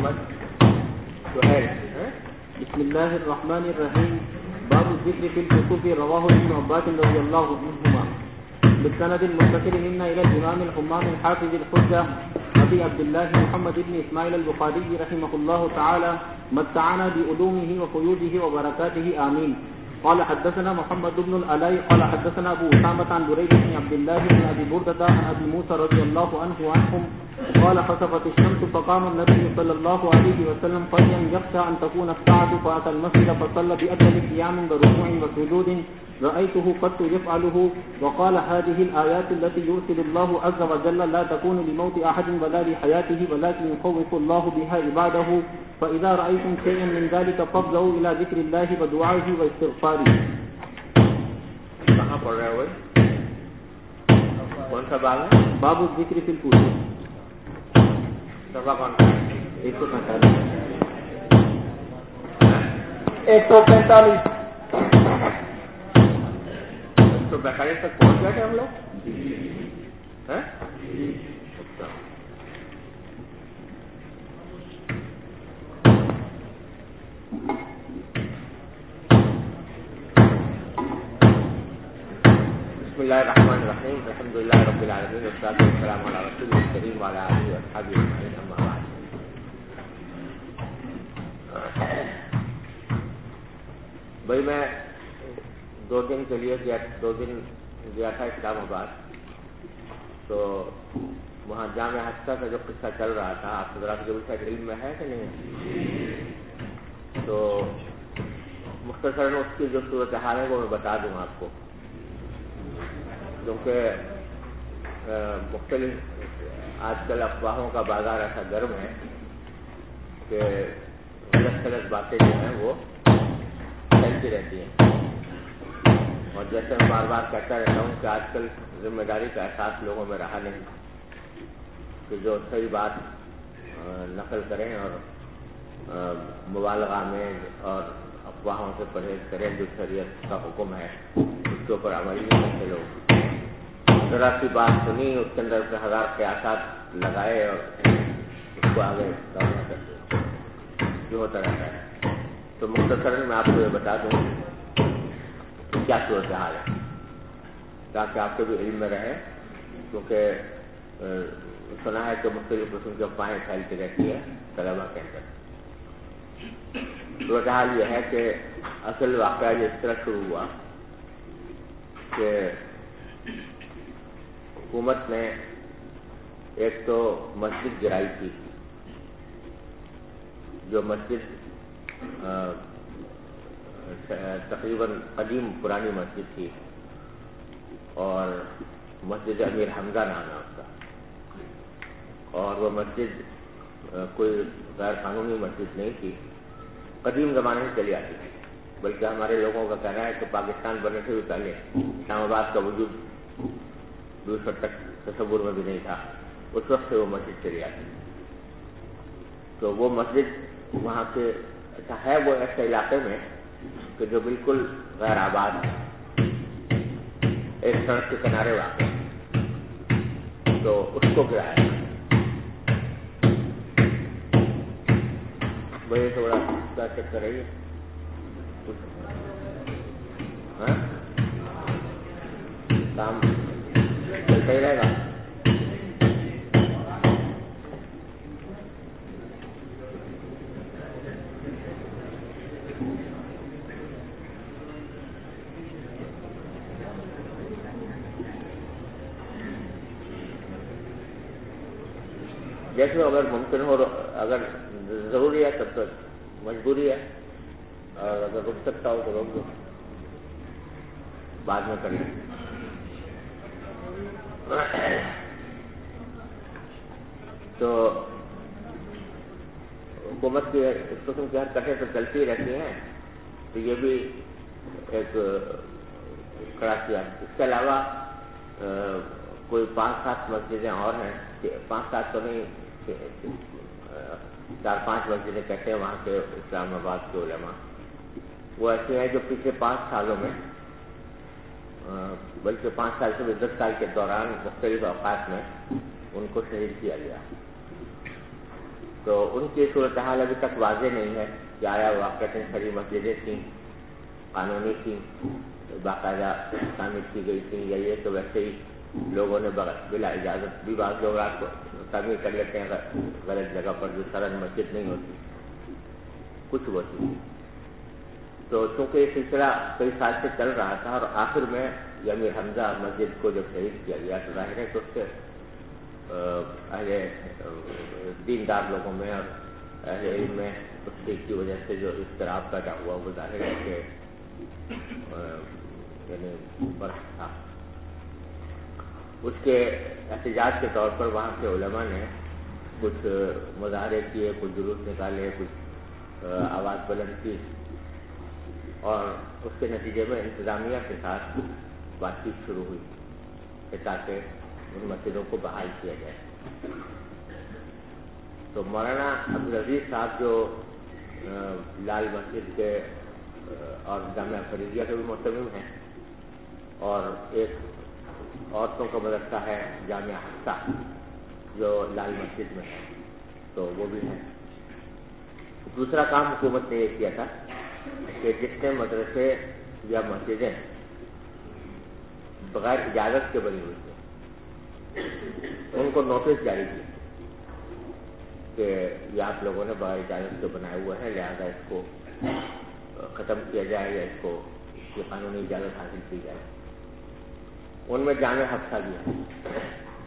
بسم الله الرحمن الرحيم. باب الذكر في الكتب. رواه ابن عباس رضي الله عنهما بالسند المتصل منا الى الامام الحمام الحافظ الحجه ابي عبد الله محمد بن اسماعيل البخاري رحمه الله تعالى متعنا بعلومه وفيوضه وبركاته امين. قال حدثنا محمد بن العلاء قال حدثنا ابو اسامه عن بريد بن عبد الله بن ابي برده عن ابي موسى رضي الله عنه وعنهم قال خسفت الشمس فقام النبي صلى الله عليه وسلم قائما يخشى ان تكون الساعه فاتى المسجد فصلى باكل قيام بركوع وسجود رايته قد يفعله وقال هذه الايات التي يرسل الله عز وجل لا تكون لموت احد ولا لحياته ولكن يخوف الله بها عباده فاذا رايتم شيئا من ذلك فافزعوا الى ذكر الله ودعائه واستغفاره. کہاں پڑھ رہے ہو؟ کون سا باب ہے؟ باب الذکر فی الکتب. صفحہ کون سا؟ 145. 145 تک پہنچ گئے تھے ہم لوگ. بسم اللہ الرحمن الرحیم. الحمد للہ رب العالمین والصلاۃ والسلام علی رسول الکریم وعلی آلہ واصحابہ اجمعین. اما بعد. بھائی میں 2 دن کے لیے 2 دن گیا تھا اسلام آباد. تو وہاں جامع حسہ کا جو قصہ چل رہا تھا آپ حضرات کے شاید علم میں ہے کہ نہیں؟ تو مختصراً اس کی جو صورتحال ہے وہ میں بتا دوں آپ کو، کیونکہ مختلف آج کل افواہوں کا بازار ایسا گرم ہے کہ غلط باتیں جو ہیں وہ چلتی رہتی ہیں. اور جیسے میں بار بار کہتا رہتا ہوں کہ آج کل ذمہ داری کا احساس لوگوں میں رہا نہیں کہ جو صحیح بات نقل کریں اور مبالغہ میں اور افواہوں سے پرہیز کریں. جو شریعت کا حکم ہے اس کے اوپر عمل نہیں کرتے لوگ. ذرا سی بات سنی اس کے اندر سے 1000 قیاسات لگائے اور اس کو آگے دورنا کرتے جو ہوتا رہتا ہے. تو مختصراً میں آپ کو یہ بتا دوں کیا صورتحال ہے تاکہ آپ کو بھی علم میں رہے، کیونکہ سنا ہے کہ مختلف قسم کی افواہیں پھیلتی رہتی ہے طلبا کے اندر. صورتحال یہ ہے کہ اصل واقعہ اس طرح شروع ہوا کہ حکومت نے ایک تو مسجد گرائی تھی، جو مسجد تقریباً قدیم پرانی مسجد تھی اور مسجد امیر حمزہ نام ہے اس کا. اور وہ مسجد کوئی غیر قانونی مسجد نہیں تھی، قدیم زمانے سے چلی آتی تھی. بلکہ ہمارے لوگوں کا کہنا ہے کہ پاکستان بننے سے بھی پہلے اسلام آباد کا وجود دور تک تصور میں بھی نہیں تھا، اس وقت سے وہ مسجد چلی آتی. تو وہ مسجد وہاں کے اچھا ہے وہ ایسے علاقے میں کہ جو بالکل غیر آباد ہے، ایک سڑک کے کنارے واقع ہے. تو اس کو گرایا. وہی تھوڑا چیک کر رہی ہے کام چلتا ہی رہے گا. جیسے اگر ممکن ہو، اگر ضروری ہے تب تو مجبوری ہے، اور اگر رک سکتا ہو تو روک دو، بعد میں کر لیں. تو حکومت کی اس قسم کی حرکتیں تو چلتی رہتی ہیں. تو یہ بھی ایک کڑا کیا. اس کے علاوہ کوئی 5-7 مسجدیں اور ہیں، 5-7 تو نہیں 4-5 مسجدیں کہتے ہیں وہاں کے اسلام آباد کے علماء. وہ ایسے ہیں جو پچھلے 5 سالوں میں بلکہ 5 سال سے 10 سال کے دوران مختلف اوقات میں ان کو شہید کیا گیا. تو تو ان کی صورتحال ابھی تک واضح نہیں ہے کہ آیا واقعتاً ساری مسجدیں تھیں، قانونی تھیں، باقاعدہ تعمیر کی گئی تھیں، یا یہ تو ویسے ہی لوگوں نے بلا اجازت بھی بعض لوگ رات کو تعمیر کر لیتے ہیں غلط جگہ پر جو سرن مسجد نہیں ہوتی، کچھ وہ تھی۔ تو چونکہ یہ سلسلہ کئی سال سے چل رہا تھا اور آخر میں امیر حمزہ مسجد کو جب شہید کیا گیا تو ظاہر ہے کہ اس سے اہل دیندار لوگوں میں اور اہل علم میں اس کی وجہ سے جو اضطراب پیدا ہوا وہ ظاہر ہے کہ یعنی برحق تھا۔ اس کے احتجاج کے طور پر وہاں کے علماء نے کچھ مظاہرے کیے، کچھ جلوس نکالے، کچھ آواز بلند کی، اور اس کے نتیجے میں انتظامیہ کے ساتھ بات چیت شروع ہوئی کہ تاکہ ان مسجدوں کو بحال کیا جائے۔ تو مولانا عبدالعزیز صاحب جو لال مسجد کے اور جامعہ فریدیہ کے بھی محتمم ہیں، اور ایک عورتوں کا مدرسہ ہے جامعہ حفصہ جو لال مسجد میں ہے، تو وہ بھی ہے۔ دوسرا کام حکومت نے یہ کیا تھا کہ جتنے مدرسے یا مسجدیں بغیر اجازت کے بنی ہوئی تھے ان کو نوٹس جاری کی کہ یہ آپ لوگوں نے بغیر اجازت کے بنائے ہوئے ہیں، لہذا اس کو ختم کیا جائے یا اس کو یہ قانونی اجازت حاصل کی جائے۔ ان میں جامعہ حفصہ بھی ہے۔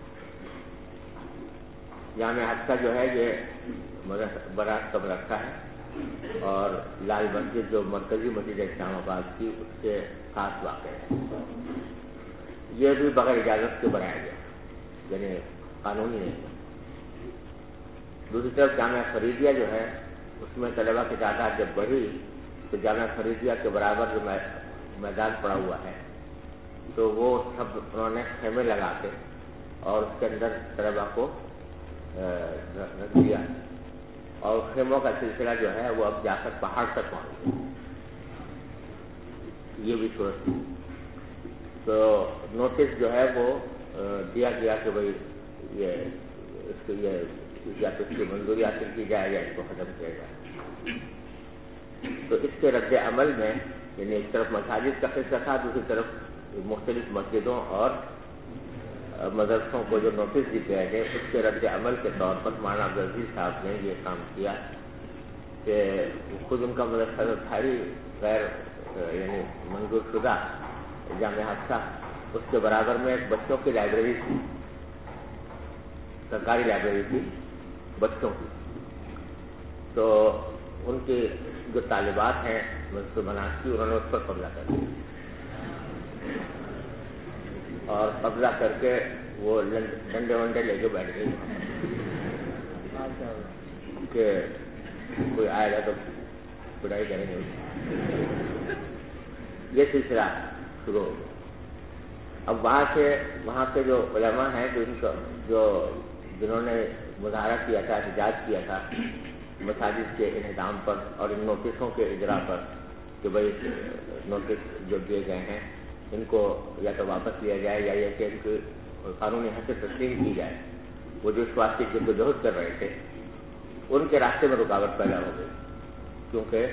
جامعہ حفصہ جو ہے یہ برات کا مدرسہ ہے، اور لال مسجد جو مرکزی مسجد اسلام آباد کی اس سے خاص واقع ہے، یہ بھی بغیر اجازت کے بنایا گیا، یعنی قانونی نہیں۔ دوسری طرف جامعہ فریدیہ جو ہے اس میں طلباء کی تعداد جب بڑھی تو جامعہ فریدیہ کے برابر جو میدان پڑا ہوا ہے تو وہ سب انہوں نے خیمے لگا کے اور اس کے اندر طلباء کو رکھ دیا، اور خیموں کا سلسلہ جو ہے وہ اب جا کر پہاڑ تک پہنچ گیا۔ یہ بھی صورت تھی۔ تو نوٹس جو ہے وہ دیا گیا کہ بھائی یہ اس کو یا تو اس کی منظوری حاصل کی جائے یا اس کو ختم کیا جائے۔ تو اس کے رد عمل میں یعنی ایک طرف مساجد کا فیصلہ تھا، دوسری طرف مختلف مسجدوں اور مدرسوں کو جو نوٹس دیے گئے اس کے رد عمل کے طور پر مولانا عبدالعزیز صاحب نے یہ کام کیا کہ خود ان کا مدرسہ جو تھا غیر یعنی منظور شدہ جامعہ حفصہ، اس کے برابر میں ایک بچوں کی لائبریری تھی، سرکاری لائبریری تھی بچوں کی۔ تو ان کی جو طالبات ہیں مدرسہ بنات کی، انہوں نے اس پر قبضہ کر دیا، اور قبضہ کر کے وہ ڈنڈے ونڈے لے کے بیٹھ گئی کہ کوئی آئے گا تو پڑھائی کریں گے۔ یہ سلسلہ شروع ہو گیا۔ اب وہاں کے جو علماء ہیں جنہوں نے مظاہرہ کیا تھا، احتجاج کیا تھا مساجد کے انہدام پر اور ان نوٹسوں کے اجرا پر کہ بھائی نوٹس جو دیے گئے ہیں ان کو یا تو واپس لیا جائے یا یہ کہ ان کی قانونی حد سے تسلیم کی جائے، وہ جو اس واسطے جدوجہد کر رہے تھے ان کے راستے میں رکاوٹ پیدا ہو گئی، کیونکہ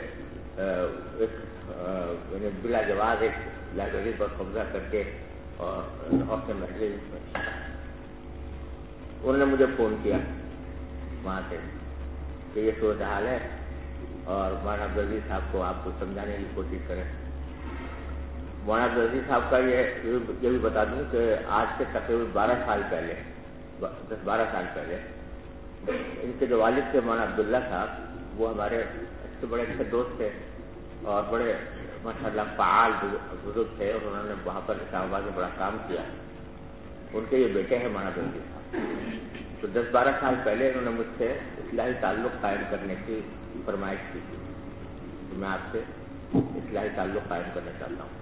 یعنی بلا جواز ایک لائبریری پر قبضہ کر کے اور لاہور سے محلے میں انہوں نے مجھے فون کیا وہاں سے کہ یہ صورتحال ہے اور مولانا عبدالعزیز صاحب کو آپ کو سمجھانے کی کوشش کریں۔ مولانا عبدالعزیز صاحب کا یہ بھی بتا دوں کہ آج سے تقریباً 12 سال پہلے 10-12 سال پہلے ان کے جو والد تھے مولانا عبداللہ صاحب، وہ ہمارے سے بڑے اچھے دوست تھے اور بڑے ماشاءاللہ فعال بزرگ تھے، اور انہوں نے وہاں پر اسلام آباد میں بڑا کام کیا۔ ان کے یہ بیٹے ہیں مولانا عبدالعزیز صاحب۔ تو 10-12 سال پہلے انہوں نے مجھ سے اصلاحی تعلق قائم کرنے کی فرمائش کی تھی، تو میں آپ سے اصلاحی تعلق قائم کرنا چاہتا ہوں۔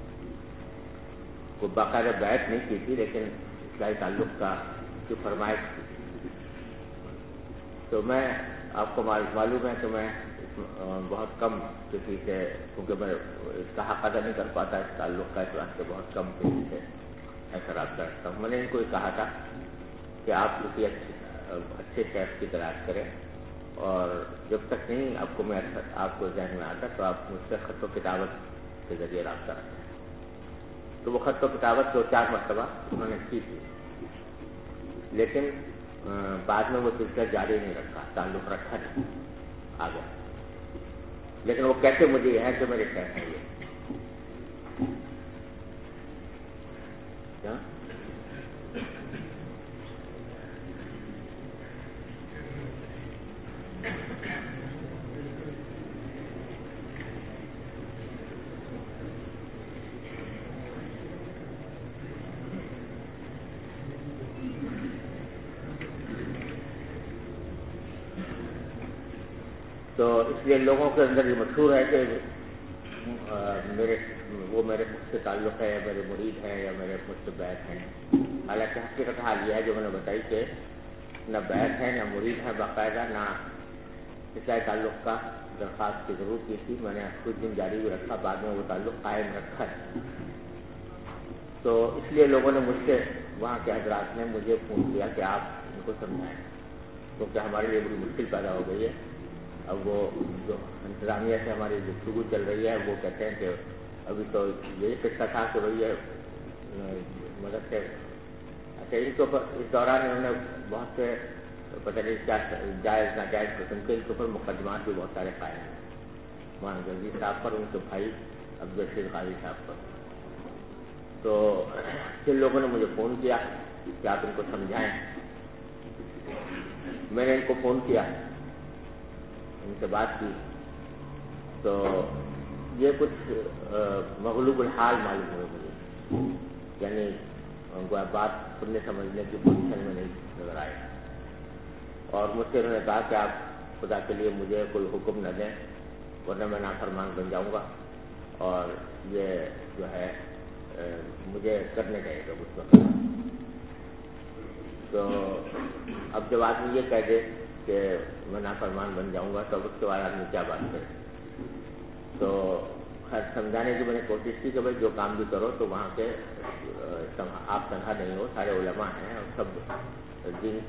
کوئی باقاعدہ بیعت نہیں کی تھی لیکن اصلاحی تعلق کی فرمائش کی تھی۔ تو میں آپ کو معلوم ہے کہ میں بہت کم کسی سے، کیونکہ میں اس کا حق ادا نہیں کر پاتا اس تعلق کا، اس واسطے بہت کم کسی سے ایسا رابطہ رکھتا ہوں۔ میں نے ان کو یہ کہا تھا کہ آپ کسی اچھے شخص کی تلاش کریں اور جب تک نہیں آپ کو ذہن میں آتا تو آپ مجھ سے خط و کتابت کے ذریعے رابطہ رکھتے ہیں. تو وہ خط و کتابت 2-4 مرتبہ انہوں نے کی تھی، لیکن بعد میں وہ سلسلہ جاری نہیں رکھا، تعلق رکھا نہیں، آ گیا. لیکن وہ کہتے مجھے یہ ہے کہ میرے شہر ہیں یہ کیا. تو اس لیے لوگوں کے اندر یہ مشہور ہے کہ میرے مجھ سے تعلق ہے، یا میرے مرید ہیں، یا میرے مجھ سے بیعت ہیں. حالانکہ حقیقت حال یہ ہے جو میں نے بتائی کہ نہ بیعت ہے، نہ مرید ہے باقاعدہ، نہ اصلاح تعلق کا درخواست کی ضرورت کی تھی. میں نے کچھ دن جاری بھی رکھا، بعد میں وہ تعلق قائم رکھا ہے. تو اس لیے لوگوں نے مجھ سے، وہاں کے حضرات نے مجھے فون کیا کہ آپ ان کو سمجھائیں، کیونکہ ہمارے لیے بڑی مشکل پیدا ہو گئی ہے. اب وہ جو انتظامیہ سے ہماری گفتگو چل رہی ہے وہ کہتے ہیں کہ ابھی تو یہی قصہ تھا کہ بھائی مدد سے اچھا ان کے اوپر اس دوران انہوں نے بہت سے پتہ نہیں کیا جائز ناجائز قسم کے ان کے اوپر مقدمات بھی بہت سارے قائم ہیں، مولانا جلدی صاحب پر، ان کے بھائی عبدالرشید قاضی صاحب پر. تو جن لوگوں نے مجھے فون کیا کہ آپ ان کو سمجھائیں، میں نے ان کو فون کیا، ان سے بات کی، تو یہ کچھ مغلوب الحال معلوم ہوئے مجھے، یعنی بات سننے سمجھنے کی پوزیشن میں نہیں نظر آئے. اور مجھ سے انہوں نے کہا کہ آپ خدا کے لیے مجھے کوئی حکم نہ دیں ورنہ میں نافرمان بن جاؤں گا، اور یہ جو ہے مجھے کرنے دیں گا اس وقت. تو اب جب آدمی یہ کہہ دے کہ میں نافرمان بن جاؤں گا تو اب اس کے بعد آدمی کیا بات کرے. تو خیر سمجھانے کی میں نے کوشش کی کہ بھائی جو کام بھی کرو تو وہاں کے آپ تنہا نہیں ہو، سارے علماء ہیں اور سب دینی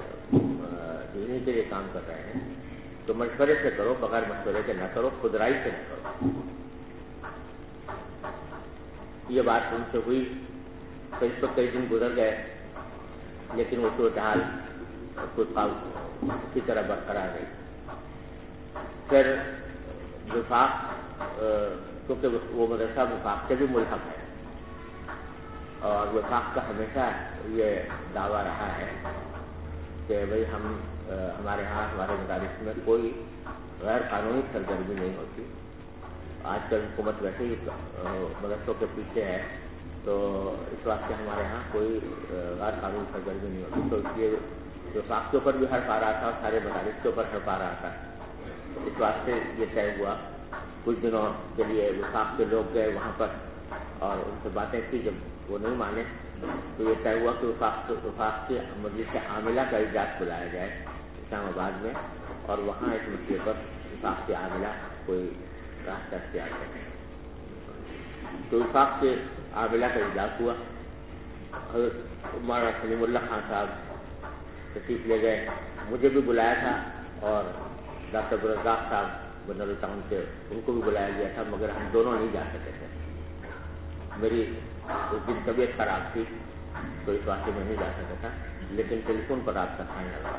کے لیے کام کر رہے ہیں، تو مشورے سے کرو، بغیر مشورے کے نہ کرو، خود رائی سے نہ کرو. یہ بات ان سے ہوئی تو اس وقت کئی دن گزر گئے، لیکن وہ صورتحال کچھ اسی طرح برقرار رہی. پھر وفاق، کیونکہ وہ مدرسہ وفاق سے بھی ملحق ہے، اور وفاق کا ہمیشہ یہ دعویٰ رہا ہے کہ بھئی ہمارے ہاں ہمارے مدارس میں کوئی غیر قانونی سرگرمی نہیں ہوتی. آج کل حکومت ویسے ہی مدرسوں کے پیچھے ہے، تو اس واسطے ہمارے ہاں کوئی غیر قانونی سرگرمی نہیں ہوتی. تو اس لیے وفاق کے اوپر بھی حرف آ رہا تھا اور سارے مدارس کے اوپر حرف آ رہا تھا. اس واسطے یہ طے ہوا، کچھ دنوں کے لیے وفاق کے لوگ گئے وہاں پر اور ان سے باتیں کی. جب وہ نہیں مانے تو یہ طے ہوا کہ وفاق کے مجلس عاملہ کا اجلاس بلایا جائے اسلام آباد میں، اور وہاں اس مسئلے پر وفاق کے عاملہ کوئی راستہ اختیار کریں. تو وفاق کے عاملہ کا اجلاس ہوا. حضرت مولانا سلیم اللہ خان صاحب تشریف لے گئے، مجھے بھی بلایا تھا، اور ڈاکٹر عبدالرزاق صاحب بنر ٹاؤن سے ان کو بھی بلایا گیا تھا، مگر ہم دونوں نہیں جا سکے تھے. میری اس دن طبیعت خراب تھی تو اس واسطے میں نہیں جا سکا تھا، لیکن ٹیلی فون پر رابطہ قائم رہا.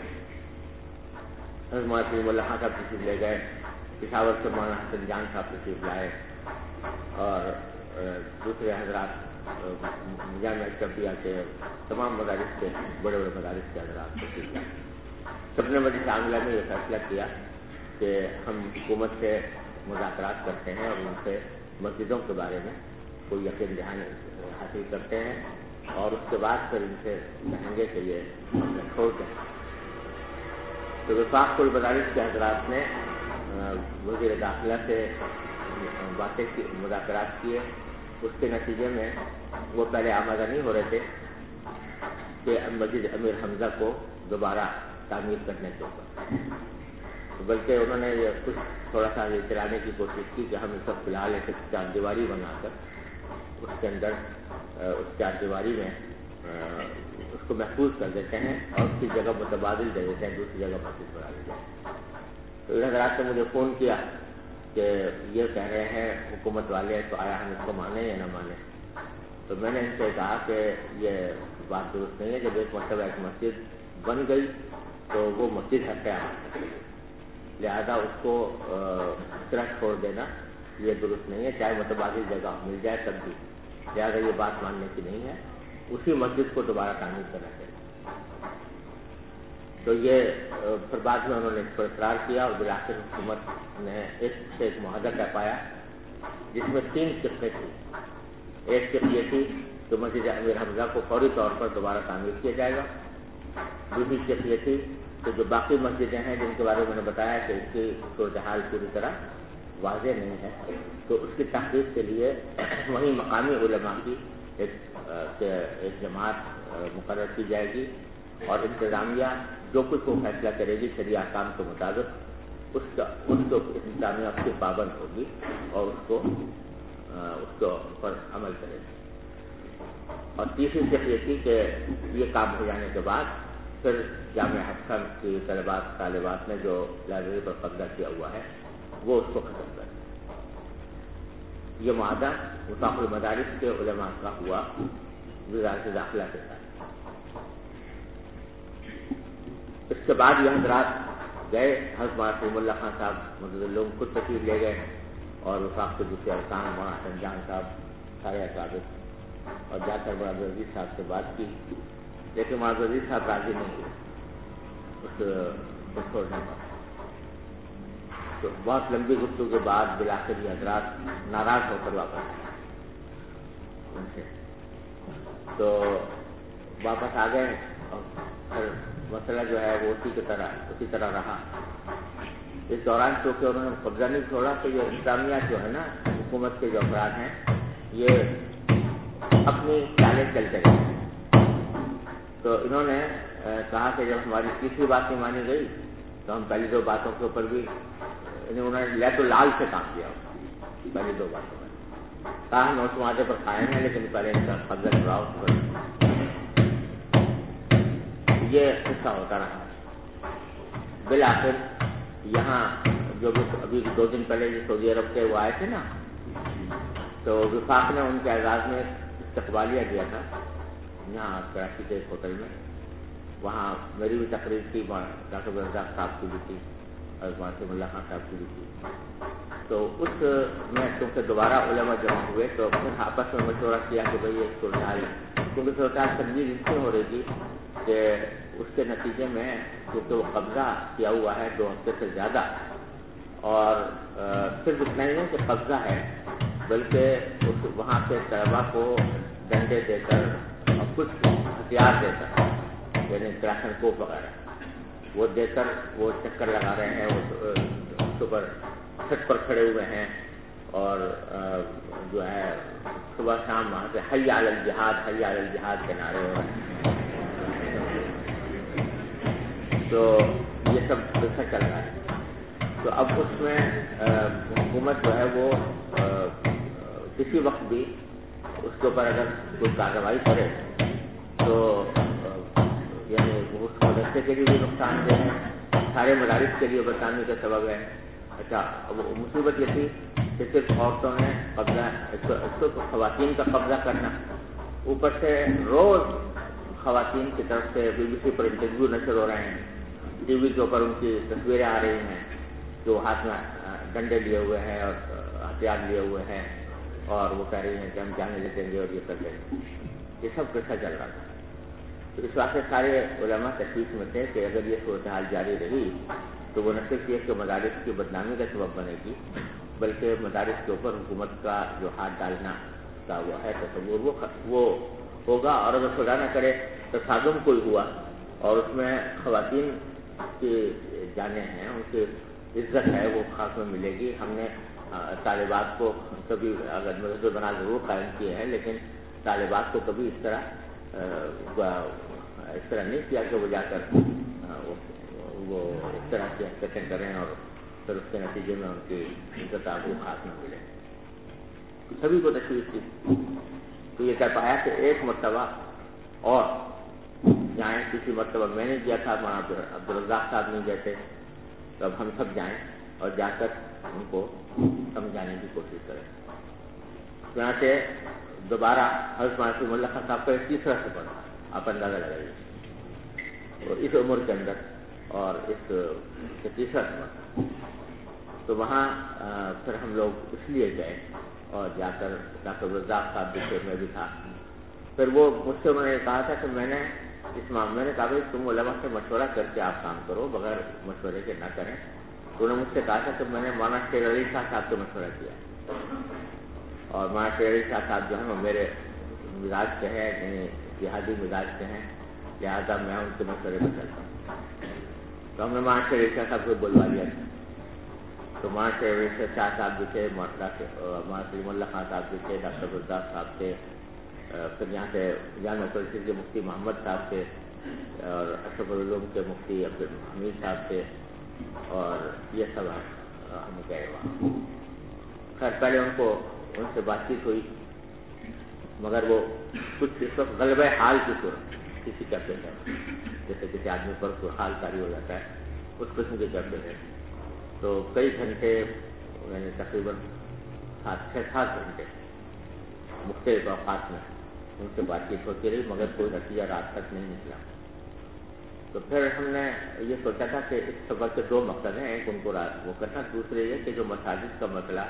حضرت مولانا سلیم اللہ خان صاحب تشریف لے گئے، پشاور سے مولانا حسن جان صاحب تشریف لائے، اور دوسرے حضرات جامعہ شفیعہ کے تمام مدارس کے بڑے بڑے مدارس کے حضرات تشریف لائے. سب نے مجلس عاملہ میں یہ فیصلہ کیا کہ ہم حکومت سے مذاکرات کرتے ہیں اور ان سے مسجدوں کے بارے میں کوئی یقین دہانی حاصل کرتے ہیں، اور اس کے بعد پھر ان سے کہیں گے کہ یہ چھوڑ دیں. تو وفاق المدارس کے حضرات نے وزیر داخلہ سے باتیں کی، مذاکرات کیے. اس کے نتیجے میں وہ پہلے آمادہ نہیں ہو رہے تھے کہ مسجد امیر حمزہ کو دوبارہ تعمیر کرنے کے اوپر، بلکہ انہوں نے یہ کچھ تھوڑا سا یہ چلانے کی کوشش کی کہ ہم اس وقت فی الحال ایک چار دیواری بنا کر اس کے اندر اس چار دیواری میں اس کو محفوظ کر دیتے ہیں اور اس کی جگہ متبادل دے دیتے ہیں، دوسری جگہ مسجد بنا دی جائے۔ تو ان حضرات نے مجھے فون کیا کہ یہ کہہ رہے ہیں حکومت والے، تو آیا ہم اس کو مانیں یا نہ مانیں؟ تو میں نے ان سے کہا کہ یہ بات درست نہیں ہے، جب ایک مرتبہ ایک مسجد بن گئی تو وہ مسجد ہے قیامت تک، لہذا اس کو اس طرح چھوڑ دینا یہ درست نہیں ہے، چاہے متبادل جگہ مل جائے تب بھی، لہذا یہ بات ماننے کی نہیں ہے، اسی مسجد کو دوبارہ تعمیر کرنا چاہیے۔ تو یہ پھر بعد میں انہوں نے اس پر اصرار کیا اور بالآخر حکومت نے ایک سے ایک معاہدہ کر پایا جس میں 3 قسطیں تھیں۔ ایک قسط یہ تھی کہ مسجد امیر حمزہ کو فوری طور پر دوبارہ تعمیر کیا جائے گا، دوسری قسط یہ تھی کہ جو باقی مسجدیں ہیں جن کے بارے میں نے بتایا کہ اس کی صورتحال پوری طرح واضح نہیں ہے، تو اس کی تحقیق کے لیے وہیں مقامی علماء کی ایک جماعت مقرر کی جائے گی اور انتظامیہ جو کچھ وہ فیصلہ کرے گی شرعی احکام کے مطابق اس کا انتظامیہ اس کی پابند ہوگی اور اس کے پر عمل کرے گی۔ اور تیسری قسط یہ تھی کہ یہ کام ہو جانے کے بعد پھر جامعہ حفصہ کی طالبات نے جو لائبریری پر قبضہ کیا ہوا ہے وہ اس کو ختم کر دیا۔ یہ معاہدہ وفاق المدارس کے علماء کا ہوا وزارت داخلہ کے ساتھ۔ اس کے بعد یہ حضرات گئے، حضرت معصوم اللہ خان صاحب مدد لوگ خود تشریف لے گئے اور وفاق کے دوسرے ارکان مولانا حسن جان صاحب سارے اکابر اور جا کر مولانا عزیز صاحب سے بات کی، لیکن مولانا عزیز صاحب راضی نہیں ہوئے اس کو چھوڑنے پر۔ تو بہت لمبی گفتگو کے بعد بالآخر یہ حضرات ناراض ہو کر واپس آئے ان سے، تو واپس آ گئے اور پھر مسئلہ جو ہے وہ اسی طرح رہا۔ اس دوران چونکہ انہوں نے قبضہ نہیں چھوڑا تو یہ انتظامیہ جو ہے نا، حکومت کے جو افراد ہیں یہ اپنی چالیں چلتے گئے۔ تو انہوں نے کہا کہ جب ہماری تیسری بات نہیں مانی گئی تو ہم پہلی 2 باتوں کے اوپر بھی انہوں نے لے تو لال سے کام کیا پہلی 2 باتوں میں، کہا ہم اس معاہدے پر قائم ہیں لیکن پہلے ان کا قبضہ چھڑاؤ۔ یہ قصہ ہوتا رہا۔ بالآخر یہاں جو ابھی 2 دن پہلے جو سعودی عرب کے وہ آئے تھے نا، تو وفاق نے ان کے اعزاز میں استقبالیہ دیا تھا یہاں کراچی کے ایک ہوٹل میں، وہاں میری بھی تقریر تھی، ڈاکٹر برزاق صاحب کی بھی تھی اور معصوم اللہ خان صاحب کی بھی تھی۔ تو اس میں کیونکہ دوبارہ علماء جمع ہوئے تو پھر آپس میں مشورہ کیا کہ بھائی ایک صورتحال، کیونکہ صورتحال تجویز اس میں ہو رہی تھی کہ اس کے نتیجے میں کیونکہ وہ قبضہ کیا ہوا ہے 2 ہفتے سے زیادہ، اور صرف اتنا ہی نہیں کہ قبضہ ہے بلکہ وہاں کے طلبا کو ڈنڈے دے کر اور کچھ ہتھیار دے کر، یعنی کراشن کوپ وغیرہ وہ دے کر وہ چکر لگا رہے ہیں، وہ اس پر چھت پر کھڑے ہوئے ہیں اور جو ہے صبح شام وہاں سے حی علی الجہاد حی علی الجہاد کے نعرے ہو رہے ہیں۔ تو یہ سب قصہ چل رہا ہے۔ تو اب اس میں حکومت جو ہے وہ کسی وقت بھی اس کے اوپر اگر کوئی کارروائی کرے تو یعنی اس مدرسے کے لیے بھی نقصان دہ ہے، سارے مدارس کے لیے برطانوی کا سبب ہے۔ اچھا، مصیبت یہ تھی کہ صرف عورتوں نے قبضہ، خواتین کا قبضہ کرنا، اوپر سے روز خواتین کی طرف سے BBC پر انٹرویو نشر ہو رہے ہیں، ٹی وی کے اوپر ان کی تصویریں آ رہی ہیں جو ہاتھ میں ڈنڈے لیے ہوئے ہیں اور ہتھیار لیے ہوئے ہیں اور وہ کہہ رہی ہیں کہ ہم جانے دے دیں گے اور یہ کر دیں گے۔ یہ سب قصہ چل رہا تھا۔ تو اس واسطے سارے علماء تشویش میں تھے کہ اگر یہ صورتحال جاری رہی تو وہ نہ صرف یہ کہ مدارس کی بدنامی کا سبب بنے گی بلکہ مدارس کے اوپر حکومت کا جو ہاتھ ڈالنا کا وہ ہے تصور وہ ہوگا، اور اگر خدا نہ کرے تصادم کوئی ہوا اور اس میں خواتین کی جانیں ہیں، ان کی عزت ہے، وہ خاص میں ملے گی۔ ہم نے طالبات کو کبھی اگر مدرسے بنا ضرور قائم کیے ہیں لیکن طالبات کو کبھی اس طرح نہیں کیا کہ وہ جا کر وہ اس طرح کی حرکتیں کریں اور پھر اس کے نتیجے میں ان کی عزت آبرو خاص نہ ملے۔ سبھی کو تشویش تھی۔ تو یہ کہہ پایا کہ ایک مرتبہ اور جائیں. کسی مرتبہ میں نے کیا تھا, مولانا عبدالرزاق صاحب نہیں گئے تھے, تو اب ہم سب جائیں اور جا کر ان کو سمجھانے کی کوشش کریں. چنانچہ دوبارہ حضرت مولانا رحمۃ اللہ خان صاحب کا تیسرا سفر, آپ اندازہ لگائیے, اور اس عمر کے اندر, اور اس تیسرا سفر. تو وہاں پھر ہم لوگ اس لیے گئے, اور جا کر ڈاکٹر عبدالرزاق صاحب بھی تھے, میں بھی تھا. پھر وہ مجھ سے انہوں نے کہا تھا کہ میں نے اس معاملے نے کہا بھائی تم علماء سے مشورہ کر کے آپ کام کرو, بغیر مشورے کے نہ کریں. تو انہوں نے مجھ سے کہا تھا کہ میں نے مولانا شیر علی شاہ صاحب سے مشورہ کیا, اور مولانا شیر علی شاہ صاحب جو ہیں وہ میرے مزاج کے ہیں, یعنی جہادی مزاج کے ہیں, لہٰذا میں ان کے مشورے پہ چلتا ہوں. تو ہم نے مولانا شیر علی شاہ صاحب کو بلوا لیا تھا. تو مولانا شیر علی شاہ صاحب بھی تھے, مولانا سلیم اللہ خان صاحب بھی تھے, ڈاکٹر عبدالرزاق صاحب تھے, پھر یہاں سے جامعہ یونیورسٹی کے مفتی محمد صاحب تھے, اور اشرف العلوم کے مفتی عبدالحمید صاحب تھے, اور یہ سب ہم گئے وہاں. خیر پہلے ان سے بات چیت ہوئی, مگر وہ کچھ اس وقت غلبہ حال کی صورت کسی کرتے ہیں, جیسے کسی آدمی پر کوئی حال کاری ہو جاتا ہے, اس قسم کے کرتے ہیں. تو کئی گھنٹے, یعنی تقریباً 6-7 گھنٹے مختلف اوقات میں ان سے بات چیت ہوتی رہی, مگر کوئی نتیجہ رات تک نہیں نکلا. تو پھر ہم نے یہ سوچا تھا کہ اس سبق کے 2 مقصد ہیں, ایک ان کو وہ کرنا, دوسرے یہ کہ جو مساجد کا مسئلہ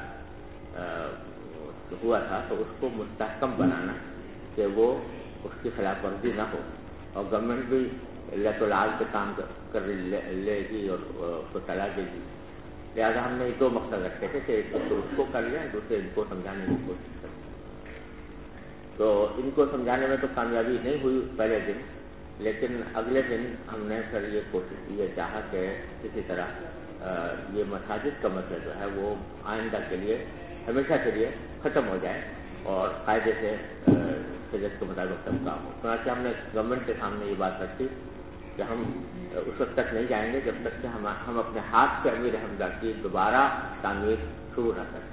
ہوا تھا تو اس کو مستحکم بنانا, کہ وہ اس کی خلاف ورزی نہ ہو, اور گورنمنٹ بھی لت و لال پہ کام کر لے گی اور اس کو چلا دے گی. لہٰذا ہم نے 2 مقصد رکھے تھے کہ ایک تو اس کو کر لیں, دوسرے ان کو سمجھانے کی کوشش کریں. تو ان کو سمجھانے میں تو کامیابی نہیں ہوئی پہلے دن, لیکن اگلے دن ہم نے پھر یہ چاہا کہ کسی طرح یہ مساجد کا مسئلہ جو ہے وہ آئندہ کے لیے, ہمیشہ کے لیے ختم ہو جائے, اور قاعدے سے شریعت کے مطابق سب کام ہو. چنانچہ ہم نے گورنمنٹ کے سامنے یہ بات رکھی کہ ہم اس وقت تک نہیں جائیں گے جب تک کہ ہم اپنے ہاتھ سے امیر حمزہ کی دوبارہ تعمیر شروع نہ کریں.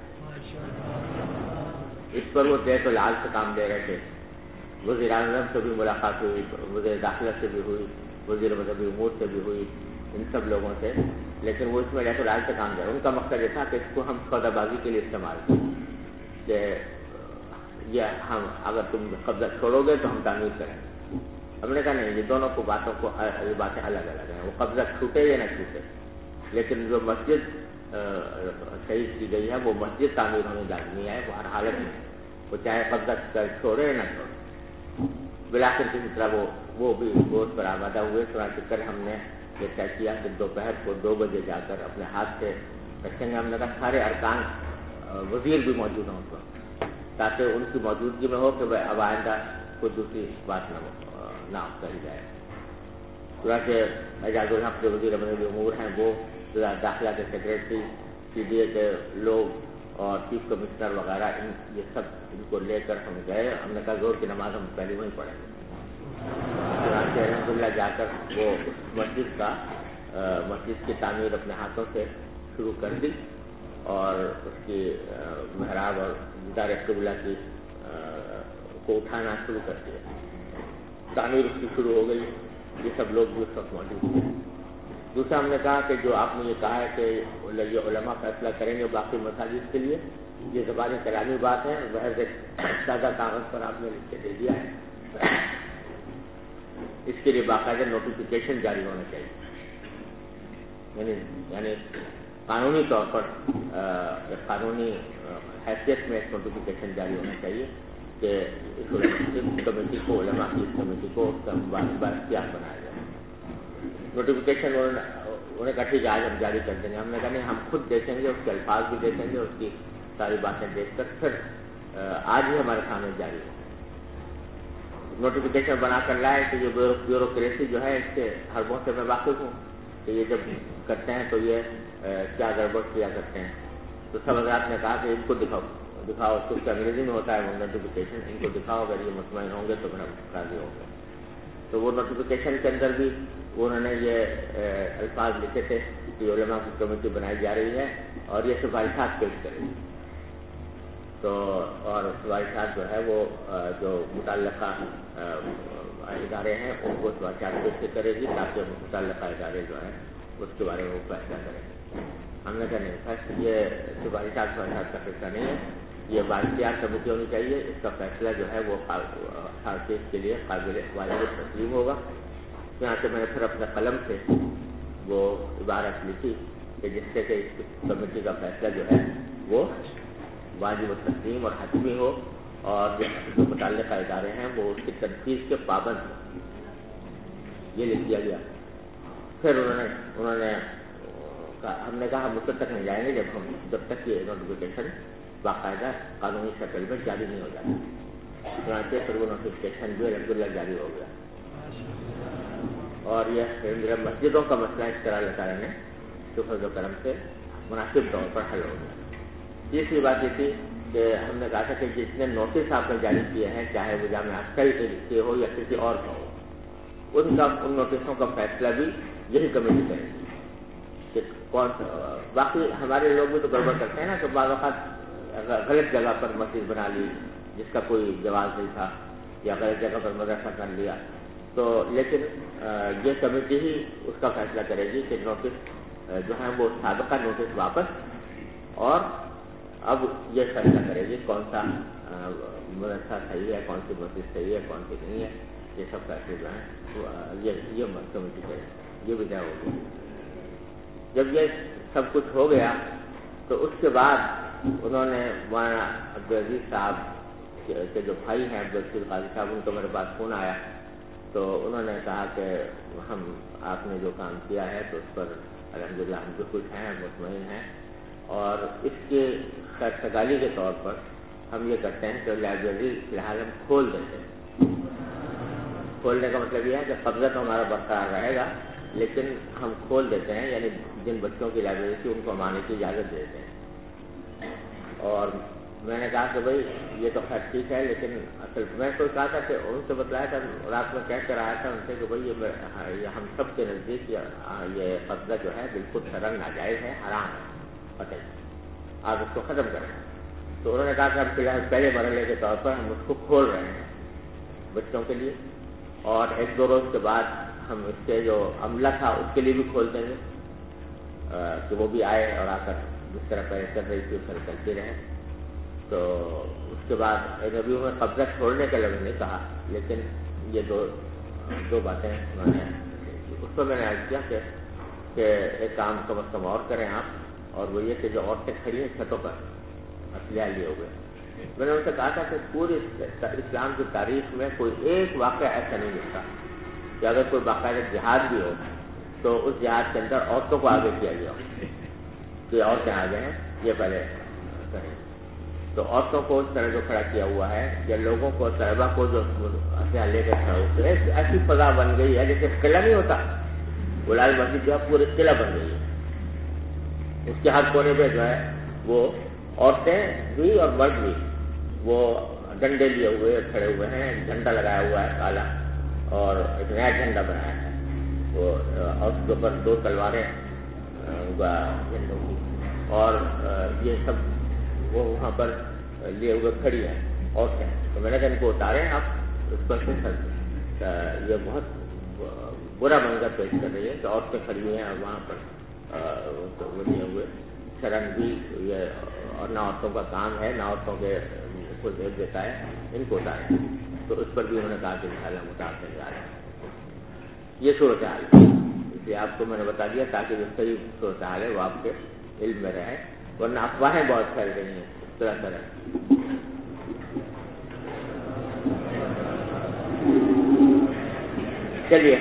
اس پر وہ دیکھ لال سے کام دے رہے تھے. وزیر اعظم سے بھی ملاقات ہوئی, وزیر داخلہ سے بھی ہوئی, وزیر مذہبی امور سے بھی ہوئی, ان سب لوگوں سے, لیکن وہ اس میں دیکھ لال سے کام دے رہے. ان کا مقصد یہ تھا کہ اس کو ہم سودا بازی کے لیے استعمال کریں, کہ یہ ہم اگر تم قبضہ چھوڑو گے تو ہم تعمیر کریں. ہم نے کہا نہیں, یہ دونوں کو یہ باتیں الگ الگ ہیں. وہ قبضہ چھوٹے یا نہ چھوٹے, لیکن جو مسجد شہید کی گئی ہے وہ مسجد تعمیر ہونے لازمی ہے, وہ ہر حالت میں, وہ چاہے قبضہ چھوڑے یا نہ چھوڑے. بلاخر کسی طرح وہ بھی گوشت پر آمادہ ہوئے. چنانچہ کر ہم نے یہ طے کیا کہ دوپہر کو 2 بجے جا کر اپنے ہاتھ سے رکھیں گے. ہم نے کہا سارے ارکان, وزیر بھی موجود ہوں اس وقت, تاکہ ان کی موجودگی میں ہو کہ اب آئندہ کوئی دوسری بات نہ کری جائے. چنانچہ اعجاز الحق جو وزیر مذہبی امور ہیں وہ داخلہ کے سیکریٹری, CDA کے لوگ, اور چیف کمشنر وغیرہ, یہ سب ان کو لے کر ہم گئے. ہم نے کہا زور کی نماز ہم پہلے وہیں پڑھیں گے. چنانچہ الحمدللہ جا کر وہ مسجد کی تعمیر اپنے ہاتھوں سے شروع کر دی, اور اس کی محراب اور دار قبلہ کی کو اٹھانا شروع کر دیا. تعمیر اس کی شروع ہو گئی. یہ سب لوگ بھی اس وقت موجود تھے. دوسرا ہم نے کہا کہ جو آپ نے یہ کہا ہے کہ یہ علماء فیصلہ کریں گے باقی مساجد کے لیے, یہ زبان کلامی بات ہے, محض ایک سادہ کاغذ پر آپ نے لکھ کے دے دیا ہے. اس کے لیے باقاعدہ نوٹیفیکیشن جاری ہونا چاہیے, یعنی قانونی طور پر قانونی حیثیت میں ایک نوٹیفیکیشن جاری ہونا چاہیے کہ اس کمیٹی کو, علماء کی اس کمیٹی کو بااختیار بنایا جائے. نوٹیفیکیشن انہوں نے کہا ٹھیک ہے آج ہم جاری کر دیں گے. ہم نے کہا نہیں, ہم خود دیکھیں گے, اس کے الفاظ بھی دیکھیں گے, اس کی ساری باتیں دیکھ کر پھر آج ہی ہمارے سامنے جاری ہے. نوٹیفیکیشن بنا کر لائے کہ یہ بیوروکریسی جو ہے اس کے حربوں سے میں واقف ہوں کہ یہ جب کرتے ہیں تو یہ کیا گڑبڑ کیا کرتے ہیں. تو سب حضرات نے کہا کہ ان کو دکھاؤ, اس کو انگریزی میں ہوتا ہے وہ نوٹیفیکیشن, ان کو دکھاؤ, اگر یہ مطمئن ہوں گے تو پھر ہم راضی ہوں گے. تو وہ نوٹیفیکیشن کے اندر بھی انہوں نے یہ الفاظ لکھے تھے کہ علماء کی کمیٹی بنائی جا رہی ہے اور یہ سفارشات پیش کرے گی. تو اور سفارشات جو ہے وہ جو متعلقہ ادارے ہیں ان کو چارج سے کرے گی تاکہ متعلقہ ادارے جو ہیں اس کے بارے میں وہ فیصلہ کریں. ہم نے کہا نہیں فیصلہ یہ سپاہی صاحب کا فیصلہ نہیں ہے, یہ بااختیار کمیٹی ہونی چاہیے. اس کا فیصلہ جو ہے وہ کیس کے لیے قابل واجب تسلیم ہوگا. یہاں سے میں نے پھر اپنے قلم سے وہ عبارت لکھی کہ جس سے کہ اس کمیٹی کا فیصلہ جو ہے وہ واجب تسلیم اور حتمی ہو, اور جو متعلقہ ادارے ہیں وہ اس کی تنفیذ کے پابند ہوں. یہ لکھ دیا گیا. پھر انہوں نے ہم نے کہا ہم اس تک نہیں جائیں گے جب تک یہ نوٹیفیکیشن باقاعدہ قانونی شکل میں جاری نہیں ہو جاتا. چنانچہ پھر وہ نوٹیفیکیشن جو الحمدللہ جاری ہو گیا, اور یہ مسجدوں کا مسئلہ اس طرح اللہ تعالیٰ نے فضل و کرم سے مناسب طور پر حل ہو گیا. تیسری بات یہ تھی کہ ہم نے کہا تھا کہ جتنے نوٹس آپ نے جاری کیے ہیں, چاہے وہ جامعہ عسکری کے ہو یا کسی اور کا ہو, ان نوٹسوں کا فیصلہ بھی یہی کمیٹی کرے گی کہ کون سا. باقی ہمارے لوگ بھی تو گڑبڑ کرتے ہیں نا کہ بعض اوقات غلط جگہ پر مسجد بنا لی جس کا کوئی جواز نہیں تھا, یا غلط جگہ پر مدرسہ کر لیا. تو لیکن یہ کمیٹی ہی اس کا فیصلہ کرے گی کہ نوٹس جو ہیں وہ سابقہ نوٹس واپس, اور اب یہ فیصلہ کرے گی کون سا مدرسہ صحیح ہے, کون سی مسجد صحیح ہے, کون سی نہیں ہے. یہ سب فیصلے جو ہیں یہ کمیٹی کرے گی. یہ بھی طے ہوگی. جب یہ سب کچھ ہو گیا تو اس کے بعد انہوں نے مولانا عبدالعزیز صاحب کے جو بھائی ہیں عبدالرشید قاضی صاحب, ان کو میرے پاس فون آیا تو انہوں نے کہا کہ آپ نے جو کام کیا ہے تو اس پر الحمدللہ ہم جو کچھ ہیں مطمئن ہیں, اور اس کے سگالی کے طور پر ہم یہ کرتے ہیں کہ لائبریری فی الحال ہم کھول دیتے ہیں. کھولنے کا مطلب یہ ہے کہ قبضہ تو ہمارا برقرار رہے گا, لیکن ہم کھول دیتے ہیں, یعنی جن بچوں کی لائبریری تھی ان کو ہم آنے کی اجازت دیتے ہیں. اور میں نے کہا کہ بھائی یہ تو خیر ٹھیک ہے, لیکن اصل میں تو کہا تھا کہ ان سے بتلایا تھا, رات میں کہہ کر آیا تھا ان سے کہ بھائی یہ ہم سب کے نزدیک یہ قبضہ جو ہے بالکل سرنگ ناجائز ہے, حرام ہے, قطعی, آپ اس کو ختم کریں. تو انہوں نے کہا کہ ہم فی الحال پہلے مرحلے کے طور پر ہم اس کو کھول رہے ہیں بچوں کے لیے, اور 1-2 روز کے بعد ہم اس کے جو عملہ تھا اس کے لیے بھی کھول دیں گے کہ وہ بھی آئے اور آ کر جس طرح پہلے کر رہی تھی اس طرح چلتی رہے. تو اس کے بعد ابھی انہوں نے قبضہ چھوڑنے کا لفظ نہیں کہا, لیکن یہ دو باتیں انہوں نے اس پر میں نے عرض کیا کہ ایک کام کم از کم اور کریں آپ, اور وہ یہ کہ جو عورتیں کھڑی ہیں چھتوں پر اسلحہ لیے ہوئے. میں نے ان سے کہا تھا کہ پوری اسلام کی تاریخ میں کوئی ایک واقعہ ایسا نہیں ملتا کہ اگر کوئی باقاعدہ جہاد بھی ہو تو اس جہاد کے اندر عورتوں کو آگے کیا گیا ہو کہ عورتیں آگے ہیں یہ پہلے کریں. تو عورتوں کو اس طرح جو کھڑا کیا ہوا ہے, یا لوگوں کو طلبا کو جو اسلحہ لے کر کھڑا ہوتے ہیں, ایسی فضا بن گئی ہے جیسے قلعہ نہیں ہوتا, وہ لال مسجد جو ہے پورے قلعہ بن گئی ہے. اس کے ہر کونے پہ جو ہے وہ عورتیں بھی اور مرد بھی وہ ڈنڈے لیے ہوئے کھڑے ہوئے ہیں, جھنڈا لگایا ہوا ہے کالا, اور ایک نیا جھنڈا بنایا ہے وہ, اور اس کے اوپر 2 تلواریں جھنڈوں کی, اور یہ سب وہ وہاں پر لیے ہوئے کھڑی ہیں عورتیں. تو میں نے کہا ان کو اتاریں آپ اس پر یہ بہت برا منظر پیش کر رہی ہے کہ عورتیں کھڑی ہوئی ہیں اور وہاں پر وہ لیے ہوئے شرن بھی یہ, اور نہ عورتوں کا کام ہے نہ عورتوں کے کو دیکھ دیتا ہے, ان کو اتاریں. تو اس پر بھی انہوں نے کہا کہ انشاءاللہ ہم اتارتے جا رہے ہیں. یہ صورتحال ہے, اس لیے آپ کو میں نے بتا دیا تاکہ جو صحیح صورتحال ہے وہ آپ کے علم میں رہے, ورنہ افواہیں بہت پھیل رہی ہیں طرح طرح. چلیے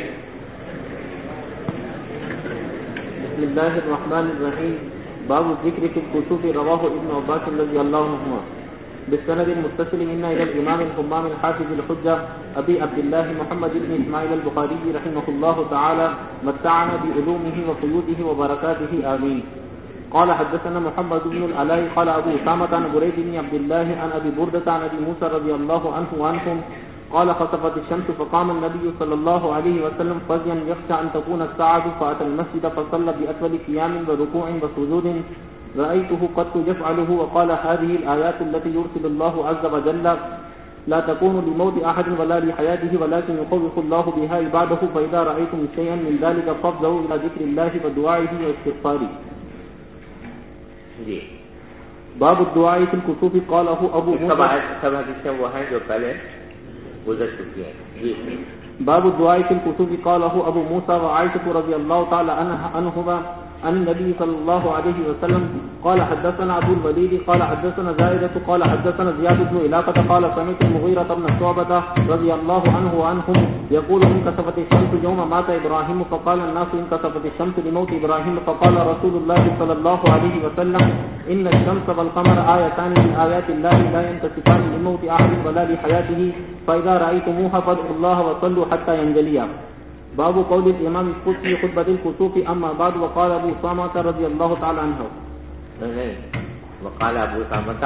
بسم اللہ الرحمن الرحیم. باب الذکر فی الکسوف رواہ ابن عباس رضی اللہ عنہما بالسند المتصل منا الى الامام الحمام الحافظ الحجة ابي عبد الله محمد بن اسماعيل البخاري رحمه الله تعالى متعنا بعلومه وقيوده وبركاته آمين. قال حدثنا محمد بن العلاء قال ابو اسامة عن بريد بن عبد الله عن ابي بردة عن ابي موسى رضي الله عنه وعنهم قال خسفت الشمس فقام النبي صلى الله عليه وسلم فزيا يخشى ان تكون الساعة فاتى المسجد فصلى بأطول قيام وركوع وسجود رأيته قد يفعله وقال هذه الآيات التي يرسل الله عز وجل لا تكون لموت أحد ولا لحياته ولكن يخوف الله بها عباده فإذا رأيتم شيئا من ذلك فافزعوا إلى ذكر الله ودعائه واستغفاره. جی باب الدعاء في الكسوف قاله أبو موسى. سب حدیثیں وہ ہیں جو پہلے گزر چکی ہیں. جی باب الدعاء في الكسوف قاله أبو موسى وعائشة رضي الله تعالى عنهما عن النبي صلى الله عليه وسلم قال حدثنا أبو الوليد قال حدثنا زائدة قال حدثنا زياد بن علاقة قال سمعت المغيرة بن شعبة رضي الله عنه وعنهم يقول انكسفت الشمس يوم مات إبراهيم فقال الناس انكسفت الشمس لموت إبراهيم فقال رسول الله صلى الله عليه وسلم إن الشمس والقمر آيتان من آيات الله لا ينكسفان لموت أحد ولا لحياته فإذا رأيتموها فادعوا الله وصلوا حتى ينجليا. باب قول الامام في خطبة الكسوف اما بعد وقال ابو اسامة رضي الله تعالى عنه وقال ابو اسامة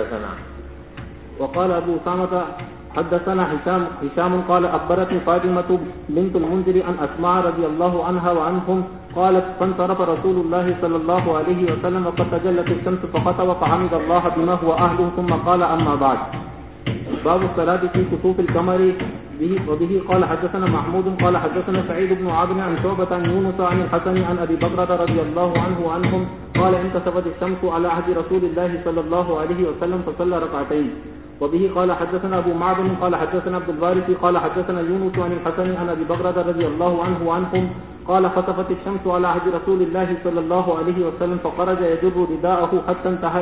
حدثنا هشام قال اخبرتني فاطمة بنت المنذر عن اسماء رضي الله عنها وعنهم قالت فانصرف رسول الله صلى الله عليه وسلم وقد تجلت الشمس فخطب فحمد الله بما هو اهله ثم قال اما بعد. باب الصلاة في كسوف القمر وبه قال حدثنا محمود قال حدثنا سعيد بن عاصم عن شعبة عن يونس عن الحسن عن أبي بكر رضي الله عنه وعنهم قال انكسفت الشمس على عهد رسول الله صلى الله عليه وسلم فصلى ركعتين. وبه قال حدثنا أبو معبد قال حدثنا عبد الوارث قال حدثنا يونس عن الحسن عن أبي بكر رضي الله عنه وعنهم قال خسفت الشمس على عهد رسول الله صلى الله عليه وسلم فخرج يجر رداءه حتى انتهى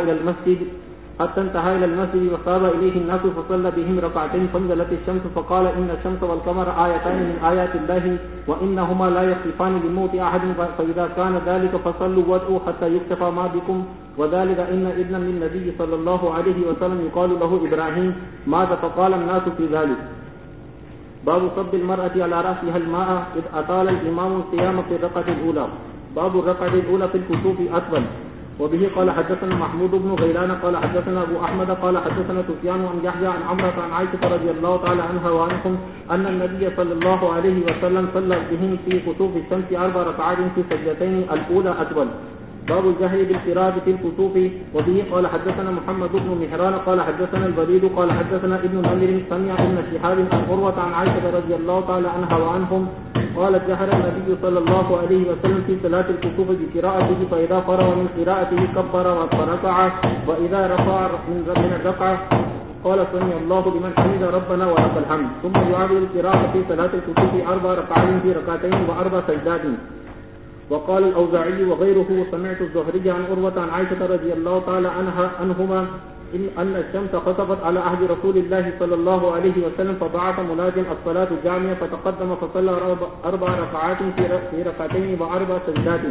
إلى المسجد وصاب إليه الناس فصلى بهم ركعتين فانزلت الشمس فقال إن الشمس والقمر آيتان من آيات الله وإنهما لا يخسفان لموت أحد فإذا كان ذلك فصلوا وادعوا حتى يكشف ما بكم وذلك إن ابنا من النبي صلى الله عليه وسلم يقال له إبراهيم مات فقال الناس في ذلك. باب صب المرأة على رأسها الماء إذ أطال الإمام القيام في الركعة الأولى. باب الركعة الأولى في الكسوف أطول. وبه قال حدثنا محمود بن غيلان قال حدثنا أبو أحمد قال حدثنا سفيان عن يحيى عن عمرة عن عائشة رضي الله تعالى عنها وعنهم أن النبي صلى الله عليه وسلم صلى بهم في كسوف الشمس 4 ركعات في سجدتين الأولى أطول. باب الجهر بالقراءة في الكسوف. وبه قال حدثنا محمد بن مهران قال حدثنا الوليد قال حدثنا ابن نمر سمع ابن شهاب عن عروة عن عائشة رضي الله تعالى عنها وعنهم قال جهر النبي صلى الله عليه وسلم في صلاة الكسوف بقراءته فإذا فرغ من قراءته كبر وركع وإذا رفع من الركعة قال سمع الله لمن حمد ربنا ولك الحمد ثم يعاد القراءة في صلاة الكسوف 4 ركعات في ركعتين و4 سجدات. وقال الأوزاعي وغيره سمعت الزهري عن عروة عن عائشة رضي الله تعالى عنهما أن الشمس خسفت على عهد رسول الله صلى الله عليه وسلم فبعث مناد الصلاة الجامعة فتقدم فصلى 4 ركعات في ركعتين و4 سجدات.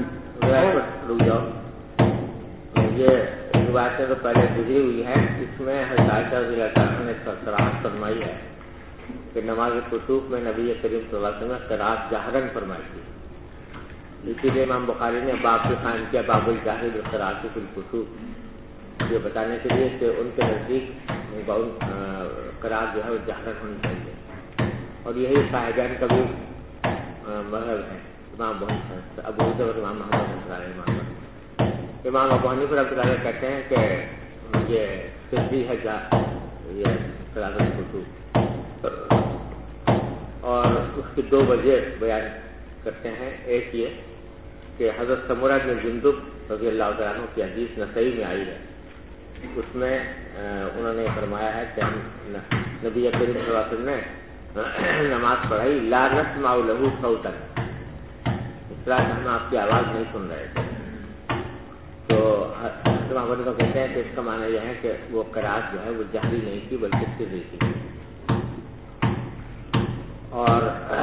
یہ روایتیں تو پہلے گزری ہوئی ہیں. اس میں حضرت عائشہ رضی اللہ عنہا نے صراحت فرمائی ہے کہ نماز کسوف میں نبی کریم صلی اللہ علیہ وسلم نے قرات جہرن فرمائی تھی. اسی لیے امام بخاری نے باب سے قائم کیا باب الجہر بالقراءۃ فی الکسوف، یہ بتانے کے لیے کہ ان کے نزدیک قرات جو ہے وہ جہرن ہونی چاہیے. اور یہی صاحبین کا بھی مذہب ہے. امام ابو حنیفہ اور امام محمد امام ابو حنیفہ رحمۃ اللہ علیہ کہتے ہیں کہ یہ تشریح ہے یہ قراءۃ الکسوف، اور اس کی 2 وجہ بیان کرتے ہیں. ایک یہ کہ حضرت سمرہ بن جندب رضی اللہ تعالیٰ عنہ کی حدیث نسائی میں آئی ہے. اس میں انہوں نے فرمایا ہے کہ ہم نبی کریم صلی اللہ علیہ وسلم نے نماز پڑھائی لا نسمع له صوتا، اس طرح ہم آپ کی آواز نہیں سن رہے تھے. تو امام ابو حنیفہ کہتے ہیں کہ اس کا معنی یہ ہے کہ وہ قرات جو ہے وہ جہری نہیں تھی بلکہ سری تھی. اور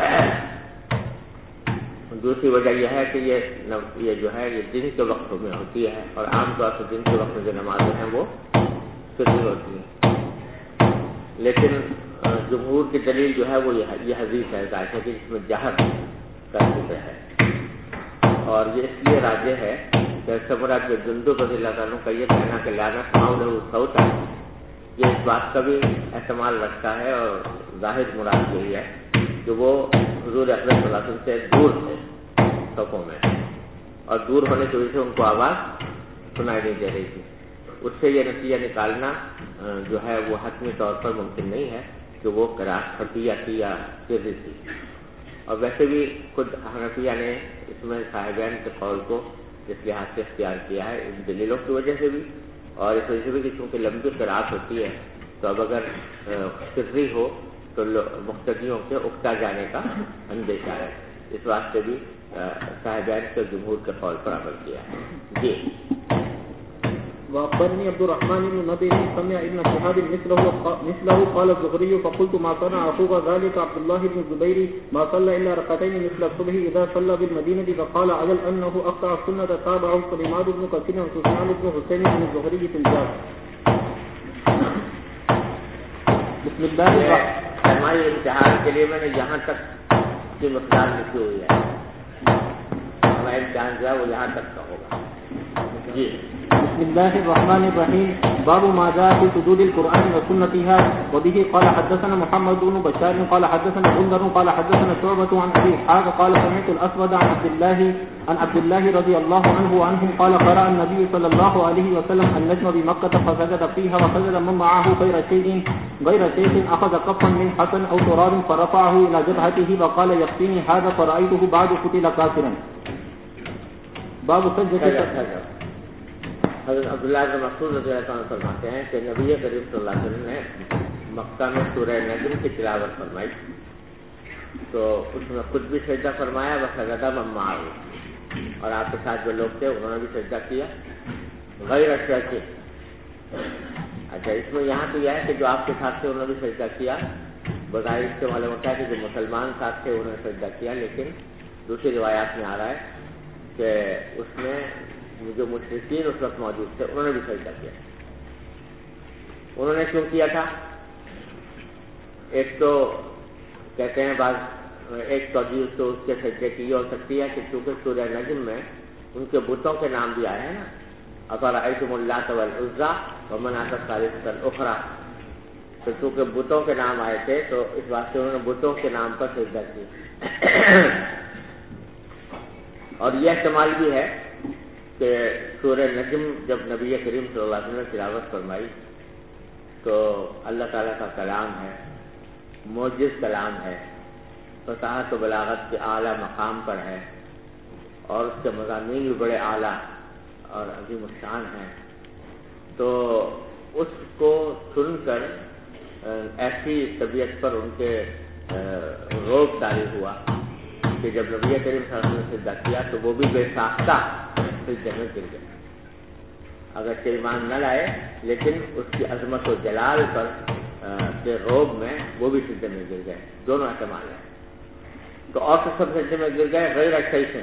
دوسری وجہ یہ ہے کہ یہ جو ہے یہ دن کے وقت میں ہوتی ہے، اور عام طور سے دن کے وقت میں جو نمازیں ہیں وہ سری ہوتی ہیں. لیکن جمہور کی دلیل جو ہے وہ یہ حدیث ہے عائشہ کی جس میں جہر کا ذکر ہے. اور یہ اس لیے راجح ہے کہ سمرہ بن جندب رضی اللہ تعالیٰ کا یہ کہنا کہ لا نسمع له صوتا یہ اس بات کا بھی احتمال رکھتا ہے، اور ظاہر مراد یہی ہے کہ وہ حضور اکرم صلی اللہ علیہ وسلم سے دور تھے صفوں میں، اور دور ہونے کی وجہ سے ان کو آواز سنائی نہیں دے رہی تھی. اس سے یہ نتیجہ نکالنا جو ہے وہ حتمی طور پر ممکن نہیں ہے کہ وہ قراءت خفیہ تھی یا سری تھی. اور ویسے بھی خود حنفیہ نے اس میں صاحبین کے قول کو اس لحاظ سے اختیار کیا ہے ان دلیلوں کی وجہ سے بھی اور اس وجہ سے بھی کہ چونکہ لمبی قراءت ہوتی ہے تو اب اگر سری ہو تو مقتدیوں کے اکتا جانے کا اندیشہ ہے. اس واسطے بھی صاحبین کے جمہور کے قول پر عمل کیا ہے. جی. وأخبرني عبد الرحمن بن نبي سمع ابن شهاب مثله قال الزهري فقلت ما صنع أخوك ذلك عبد الله بن الزبير ما صلى إلا ركعتين مثل الصبح إذا صلى بالمدينة فقال عجل أنه أقطع السنة تابعه سليمان بن كثير وسفيان بن حسين بن الزهري في الجار. بسم الله ہماری امتحان کے لیے میں نے یہاں تک کی مقدار لکھی ہوئی ہے. ہمارا امتحان جو ہے وہ یہاں تک کا ہوگا. جی. بسم الله الرحمن الرحيم. باب ما جاء في حدود القرآن وسنتها. وبه قال حدثنا محمد بن بشار قال حدثنا غندر قال حدثنا شعبة عن أبي إسحاق قال سمعت الأسود عن عبد الله رضي الله عنه وعنهم قال قرأ النبي صلى الله عليه وسلم النجم بمكة فسجد فيها وسجد من معه غير شيء أخذ كفا من حسن أو تراب فرفعه إلى جبهته وقال يكفيني هذا فرأيته بعد قتل كافرا. باب سجدة. حضرت عبداللہ بن مسعود رضی اللہ عنہ فرماتے ہیں کہ نبی کریم صلی اللہ علیہ وسلم نے مکہ میں سورہ نجم کی تلاوت فرمائی تو اس میں خود بھی سجدہ فرمایا وسجد من معه اور آپ کے ساتھ جو لوگ تھے انہوں نے بھی سجدہ کیا غیر شیء. اچھا اس میں یہاں تو یہ ہے کہ جو آپ کے ساتھ تھے انہوں نے بھی سجدہ کیا. بظاہر اس سے معلوم ہوتا ہے کہ جو مسلمان ساتھ تھے انہوں نے سجدہ کیا لیکن دوسری روایات میں آ رہا ہے کہ اس میں جو مشرکین اس وقت موجود تھے انہوں نے بھی سجدہ کیا. انہوں نے کیوں کیا تھا؟ ایک تو کہتے ہیں بعض ایک توجہ تو اس کے سجدے کی یہ ہو سکتی ہے کہ چونکہ سورہ نجم میں ان کے بتوں کے نام بھی آئے ہیں نا افرأیتم اللات والعزی ومناۃ الثالثۃ الاخری. تو چونکہ بتوں کے نام آئے تھے تو اس واسطے انہوں نے بتوں کے نام پر سجدہ کیا. اور یہ احتمال بھی ہے کہ سورہ نجم جب نبی کریم صلی اللہ علیہ وسلم نے تلاوت فرمائی تو اللہ تعالیٰ کا کلام ہے معجز کلام ہے فصاحت و بلاغت کے اعلیٰ مقام پر ہے اور اس کے مضامین بھی بڑے اعلیٰ اور عظیم الشان ہیں. تو اس کو سن کر ایسی طبیعت پر ان کے روب طاری ہوا کہ جب نبی کریم صلی اللہ علیہ وسلم نے سجدہ کیا تو وہ بھی بے ساختہ سجدے میں گر گئے. اگرچہ ایمان نہ لائے لیکن اس کی عظمت و جلال پر کے روب میں وہ بھی سجدے میں گر گئے. دونوں احتمال ہیں. تو اور سب سجدے میں گر گئے غیر اچھائی سے.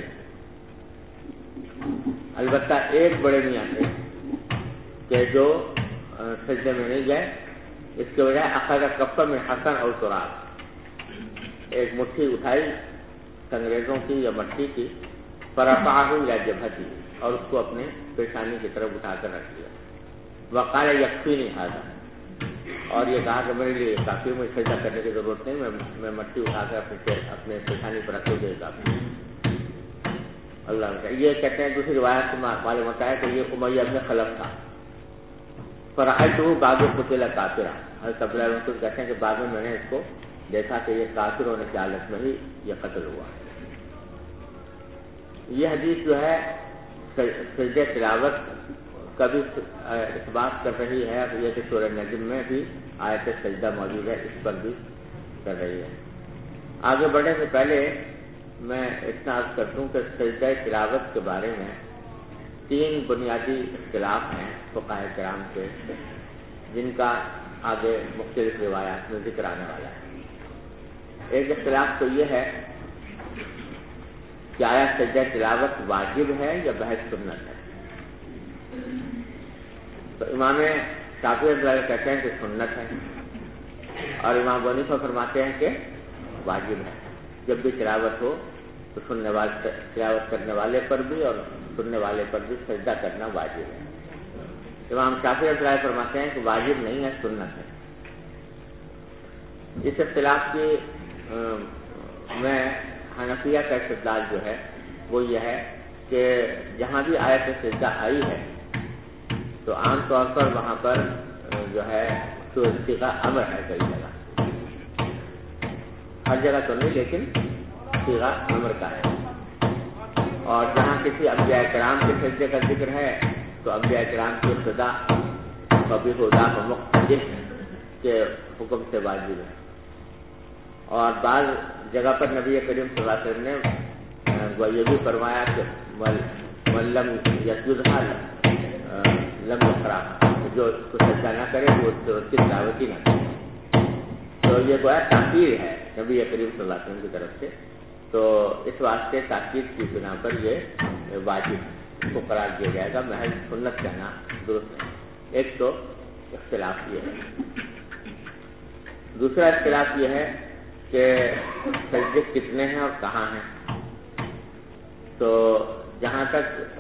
البتہ ایک بڑے میاں تھے کہ جو سجدے میں نہیں گئے. اس کے بجائے اخذ کفا من حسن اور تراب, ایک مٹھی اٹھائی انگریزوں کی یا مٹی کی فرفعہ یا جبہتی اور اس کو اپنے پیشانی کی طرف اٹھا کر رکھ دیا. وقال یکفینی ھذا, اور یہ کہا کہ میرے لیے کافی, میں سجدہ کرنے کی ضرورت نہیں, میں مٹی اٹھا کر اپنے پیشانی پر رکھ دے کافی. اللہ کا یہ کہتے ہیں دوسری روایت سے معلوم ہوتا ہے کہ یہ امیہ بن خلف تھا. فرأیتہ بعد قتل کافرا, حضرت عبداللہ بن مسعود کہتے ہیں کہ بعد میں نے اس کو دیکھا کہ یہ کافر ہونے کی حالت میں ہی یہ قتل ہوا. یہ حدیث جو ہے سجدہ تلاوت کا بھی اس بات کر رہی ہے یہ کہ سورہ نجم میں بھی آیت سجدہ موجود ہے, اس پر بھی کر رہی ہے. آگے بڑھنے سے پہلے میں اتنا عرض کر دوں کہ سجدہ تلاوت کے بارے میں 3 بنیادی اختلاف ہیں فقہاء کرام کے, جن کا آگے مختلف روایات میں ذکر آنے والا ہے. ایک اختلاف تو یہ ہے کہ آیا سجدہ تلاوت واجب ہے یا بحث سنت ہے. تو امام شافعی رضی اللہ کہتے ہیں کہ سنت ہے اور امام ابو حنیفہ فرماتے ہیں کہ واجب ہے. جب بھی تلاوت ہو تو تلاوت کرنے والے پر بھی اور سننے والے پر بھی سجدہ کرنا واجب ہے. امام شافعی رضی اللہ فرماتے ہیں کہ واجب نہیں ہے, سنت ہے. اس اختلاف کی میں حنفیہ کا استدلال جو ہے وہ یہ ہے کہ جہاں بھی آیت سجدہ آئی ہے تو عام طور پر وہاں پر جو ہے صیغہ امر ہے کئی جگہ, ہر جگہ تو نہیں لیکن صیغہ امر کا ہے. اور جہاں کسی انبیاء کرام کے سجدے کا ذکر ہے تو انبیاء کرام کی ابتدا کبھی خدا و مقتدر کے حکم سے واجب ہے. اور بعض جگہ پر نبی کریم صلی اللہ علیہ وسلم نے وہ یہ بھی فرمایا کہ لم یسجدھا لم یقرأ، جو اس کو سجدہ نہ کرے وہ اس کی تلاوت ہی نہ کرے. تو یہ گویا تاکید ہے نبی کریم صلی اللہ علیہ وسلم کی طرف سے. تو اس واسطے تاکید کی بنا پر یہ واجب کو قرار دیا جائے گا، محض سنت کہنا درست ہے. ایک تو اختلاف یہ ہے. دوسرا اختلاف یہ ہے کہ سجدے کتنے ہیں اور کہاں ہیں. تو جہاں تک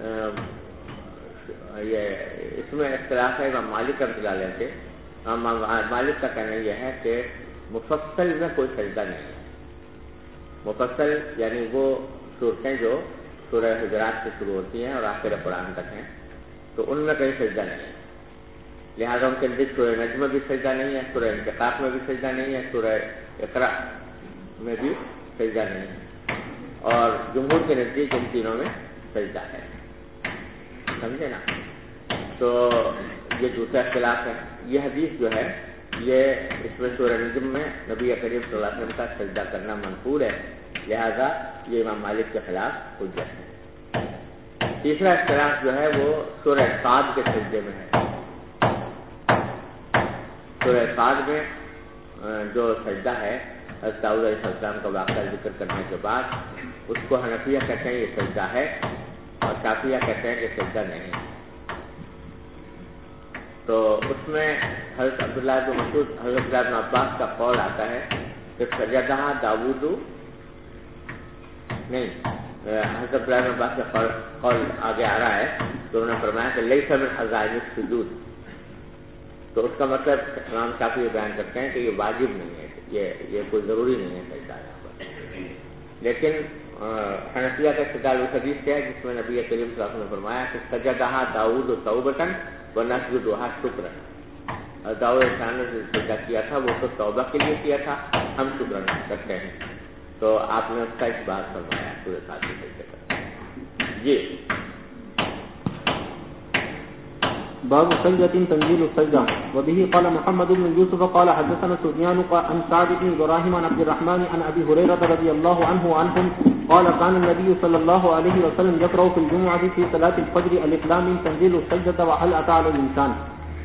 یہ اس میں اختلاف ہے امام مالک کا رحمۃ اللہ سے. امام مالک کا کہنا یہ ہے کہ مفصل میں کوئی سجدہ نہیں ہے. مفصل یعنی وہ صورتیں جو سورہ حجرات سے شروع ہوتی ہیں اور آخر قرآن تک ہیں، تو ان میں کہیں سجدہ نہیں ہے. لہٰذا ان کے نزدیک سورہ نجم میں بھی سجدہ نہیں ہے، سورہ انشقاق میں بھی سجدہ نہیں ہے، سورہ اقرا میں بھی سجدہ نہیں ہے. اور جمہور کے نزدیک ان تینوں میں سجدہ ہے. سمجھے نا؟ تو یہ دوسرا اختلاف ہے. یہ حدیث جو ہے یہ اس میں سورہ نجم میں نبی کریم صلی اللہ علیہ وسلم کا سجدہ کرنا منقول ہے، لہذا یہ امام مالک کے خلاف حجت ہے. تیسرا اختلاف جو ہے وہ سورہ صاد کے سجدے میں ہے. سورہ صاد میں جو سجدہ ہے حضرت داؤد علیہ السلام کا واقعہ ذکر کرنے کے بعد اس کو حنفیہ کہتے ہیں یہ سجدہ ہے اور شافعیہ کہتے ہیں کہ سجدہ نہیں ہے. تو اس میں حضرت عبداللہ بن مسعود حضرت عبداللہ بن عباس کا قول آتا ہے کہ سجدہ داؤد نہیں، حضرت عبداللہ بن عباس کا قول آگے آ رہا ہے تو انہوں نے فرمایا کہ لیس من عزائم السجود. تو اس کا مطلب امام شافعی بیان کرتے ہیں کہ یہ واجب نہیں ہے، یہ کوئی ضروری نہیں ہے سجدہ یہاں پر. لیکن حنفیہ کا استدلال اس حدیث سے ہے جس میں نبی کریم صلی اللہ علیہ وسلم نے فرمایا کہ سجدہ داؤد توبۃ ونسجدھا شکرا. داؤد علیہ السلام نے سجدہ کیا تھا وہ تو توبہ کے لیے کیا تھا، ہم شکر کرتے ہیں. تو آپ نے اس کا اس بات فرمایا پورے ساتھ میں سجدہ کرتے. جی باب سجدة تنزيل السجدة. وبه قال محمد بن يوسف قال حدثنا سفيان عن سعد بن إبراهيم عن عبد الرحمن عن أبي هريرة رضي الله عنه وعنهم قال كان النبي صلى الله عليه وسلم يقرأ في الجمعة في صلاة الفجر ألف لام تنزيل السجدة وهل أتى على الإنسان.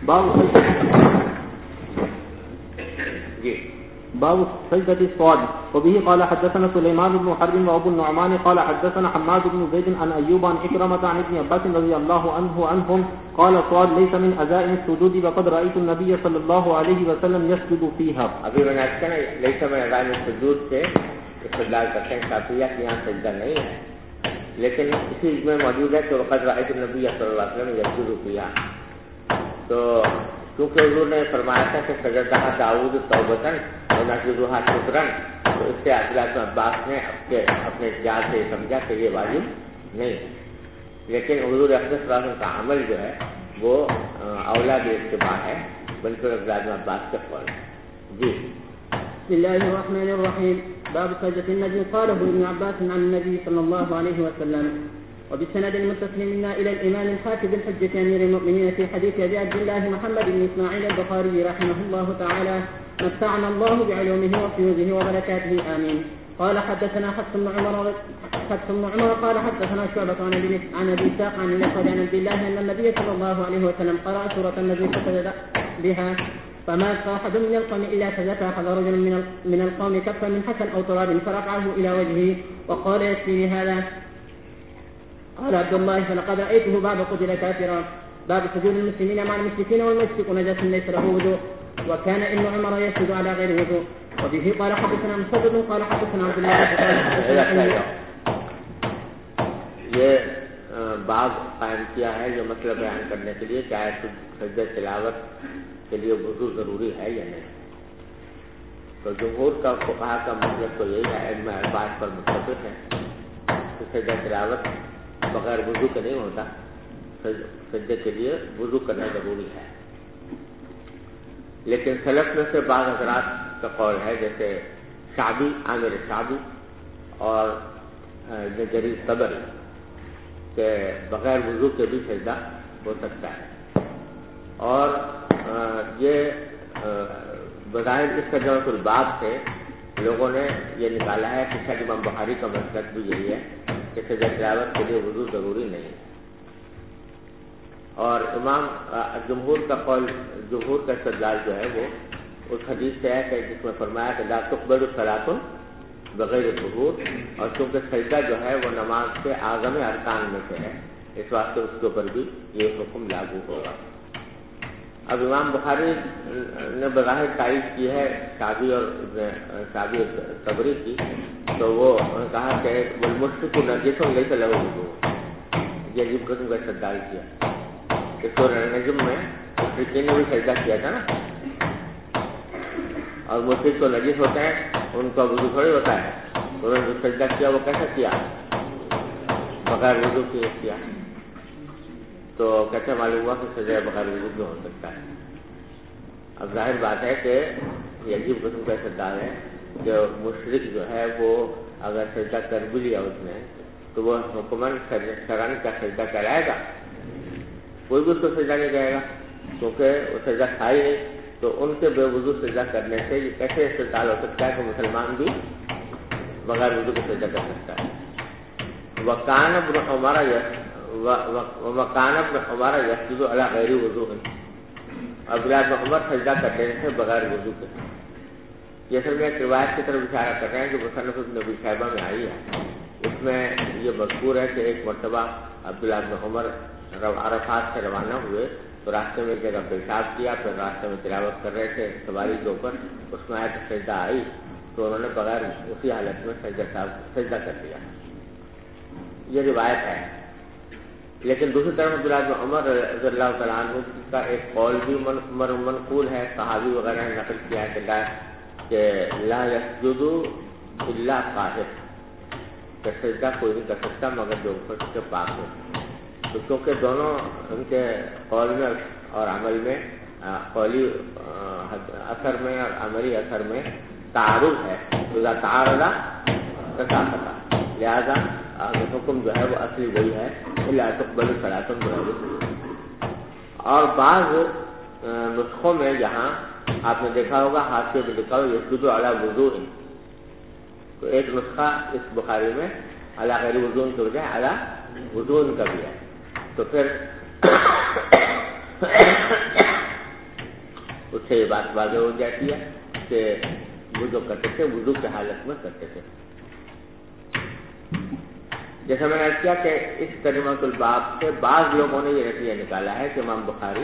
باب سجدة الصاد. وبه قال حدثنا سليمان بن حرب وابو النعمان قال حدثنا حماد بن زيد عن أيوب عن إكرمة عن ابن عباس رضي الله عنهم قال الصاد ليس من عزائم السجود وقد رأيت النبي صلى الله عليه وسلم يسجد فيها. ابھی میں نے کہا نا ليس من عزائم السجود سے استدلال کرتے ہیں شافعیہ کہ یہاں سجدہ نہیں ہے، لیکن اسی میں موجود ہے کہ وقد رأيت النبي صلی اللہ علیہ وسلم يسجد فيها. تو کیونکہ حضور نے فرمایا تھا کہ سجدہ داؤد توبۃ ونسجدھا شکرا، تو اس سے عبداللہ بن عباس نے اپنے احتجاج سے سمجھا کہ یہ واجب نہیں ہے. لیکن حضور اقدس صلی اللہ علیہ وسلم کا عمل جو ہے وہ اولا بھی اتباع ہے بلکہ عبداللہ بن عباس کا قول ہے. جی بسم الله الرحمن الرحيم. باب سجدة النجم قاله ابن عباس عن النبي صلى الله عليه وسلم. وبالسند المتصل منا إلى الإمام الحافظ الحجة أمير المؤمنين في حديث أبي عبد الله محمد بن إسماعيل البخاري رحمه الله تعالى متعنا الله بعلومه وفيوزه وبركاته آمين. قال حدثنا حفص بن عمر قال حدثنا شعبة عن أبي إسحاق عن الأسود عن عبد الله أن النبي صلى الله عليه وسلم قرأ سورة النجم فسجد بها فما أحد من القوم إلا سجد فأخذ رجل من القوم كفا من حسن أو تراب فرفعه إلى وجهه وقال يكفيني هذا. قال عبد الله فلقد رأيته بعد قتل كافرا. باب سجود المسلمين مع المشركين والمشرك نجس ليس له وضوء وكان ابن عمر يسجد على غير وضوء. وبه قال حدثنا مسدد قال حدثنا عبد الله. یہ باب قائم کیا ہے جو مسئلہ بیان کرنے کے لیے چاہے سجدہ تلاوت کے لیے وضو ضروری ہے یا نہیں. تو جمہور کا فقہا کا مطلب تو یہی ہے، علم اربعہ پر متفق ہے کہ سجدہ تلاوت بغیر وضو کے نہیں ہوتا، سجدے کے لیے وضو کرنا ضروری ہے. لیکن سلف میں سے بعض حضرات کا قول ہے جیسے شعبی عامر شعبی اور جریر صبری کہ بغیر وضو کے بھی سجدہ ہو سکتا ہے. اور یہ بظاہر اس ترجمۃ الباب سے لوگوں نے یہ نکالا ہے کہ شاید امام بخاری کا مسلک بھی یہی ہے کہ سجدہ تلاوت کے لیے وضو ضروری نہیں. اور امام جمہور کا قول، جمہور کا استدلال جو ہے وہ اس حدیث سے ہے کہ جس میں فرمایا کہ لا تقبل الصلاۃ بغیر طہور، اور چونکہ سجدہ جو ہے وہ نماز کے اعظم ارکان میں سے ہے، اس واسطے اس کے اوپر بھی یہ حکم لاگو ہوگا. اب امام بخاری نے بظاہر تائید کی ہے شعبی اور صبری کی، تو وہ کہا کہ والمشرک نجس لیس له وضوء. یہ عجیب قسم کا استدلال کیا کہ سورہ نجم میں مشرکین نے بھی سجدہ کیا تھا نا، اور مشرک تو نجس ہوتے ہیں، ان کا وضو تھوڑی ہوتا ہے، انہوں نے جو سجدہ کیا وہ کیسے کیا؟ بغیر وضو کیا. تو کیسے معلوم ہوا کہ سجدہ بغیر وضو میں ہو سکتا ہے؟ اب ظاہر بات ہے کہ یہ عجیب قسم کا استدلال ہے کہ مشرک جو ہے وہ اگر سجدہ کر بھی لیا اس نے تو وہ حکماً شرعاً کا سجدہ کرائے گا؟ کوئی بھی اس کو سجدہ نہیں کرے گا، کیونکہ وہ سجدہ تھا ہی نہیں. تو ان کے بے وضو سجدہ کرنے سے یہ کیسے استدلال ہو سکتا ہے کہ مسلمان بھی بغیر وضو کو سجدہ کر سکتا ہے؟ وکان ابن عمر یسجد علی غیر وضو. عبداللہ بن عمر سجدہ کرتے تھے بغیر وضو کے. یہ اصل میں ایک روایت کی طرف اشارہ کر رہے ہیں جو مصنف ابن ابی شیبہ میں آئی ہے. اس میں یہ مذکور ہے کہ ایک مرتبہ عبداللہ بن عمر عرفات سے روانہ ہوئے تو راستے میں ایک جگہ پیشاب کیا، پھر راستے میں تلاوت کر رہے تھے سواری کے اوپر، اس میں آیت سجدہ آئی تو انہوں نے بغیر اسی حالت میں سجدہ کر دیا. یہ روایت ہے. لیکن دوسری طرف عبداللہ بن عمر رضی اللہ تعالیٰ عنہ کا ایک قول بھی منقول ہے، صحابی وغیرہ نے نقل کیا ہے کہ لا یسجد الا طاہر، کہ سجدہ کوئی نہیں کر سکتا مگر جو اوپر سے پاک ہو. تو کیونکہ دونوں ان کے قول میں اور عمل میں، قولی اثر میں اور عملی اثر میں تعارض ہے، اذا تعارض تساقط، لہذا حکم جو ہے وہ اصلی وہی ہے الا تقبل الصلاۃ بغیر وضو. اور بعض نسخوں میں جہاں آپ نے دیکھا ہوگا حاشیے میں لکھا ہو یسجد علی وضوء، تو ایک نسخہ اس بخاری میں علی غیر وضوء کے بجائے علی وضوء کا بھی ہے. تو پھر اس سے یہ بات واضح ہو جاتی ہے کہ وہ جو کرتے تھے وضو کی حالت میں کرتے تھے. جیسا میں نے عرض کیا کہ اس ترجمۃ الباب سے بعض لوگوں نے یہ نتیجہ نکالا ہے کہ امام بخاری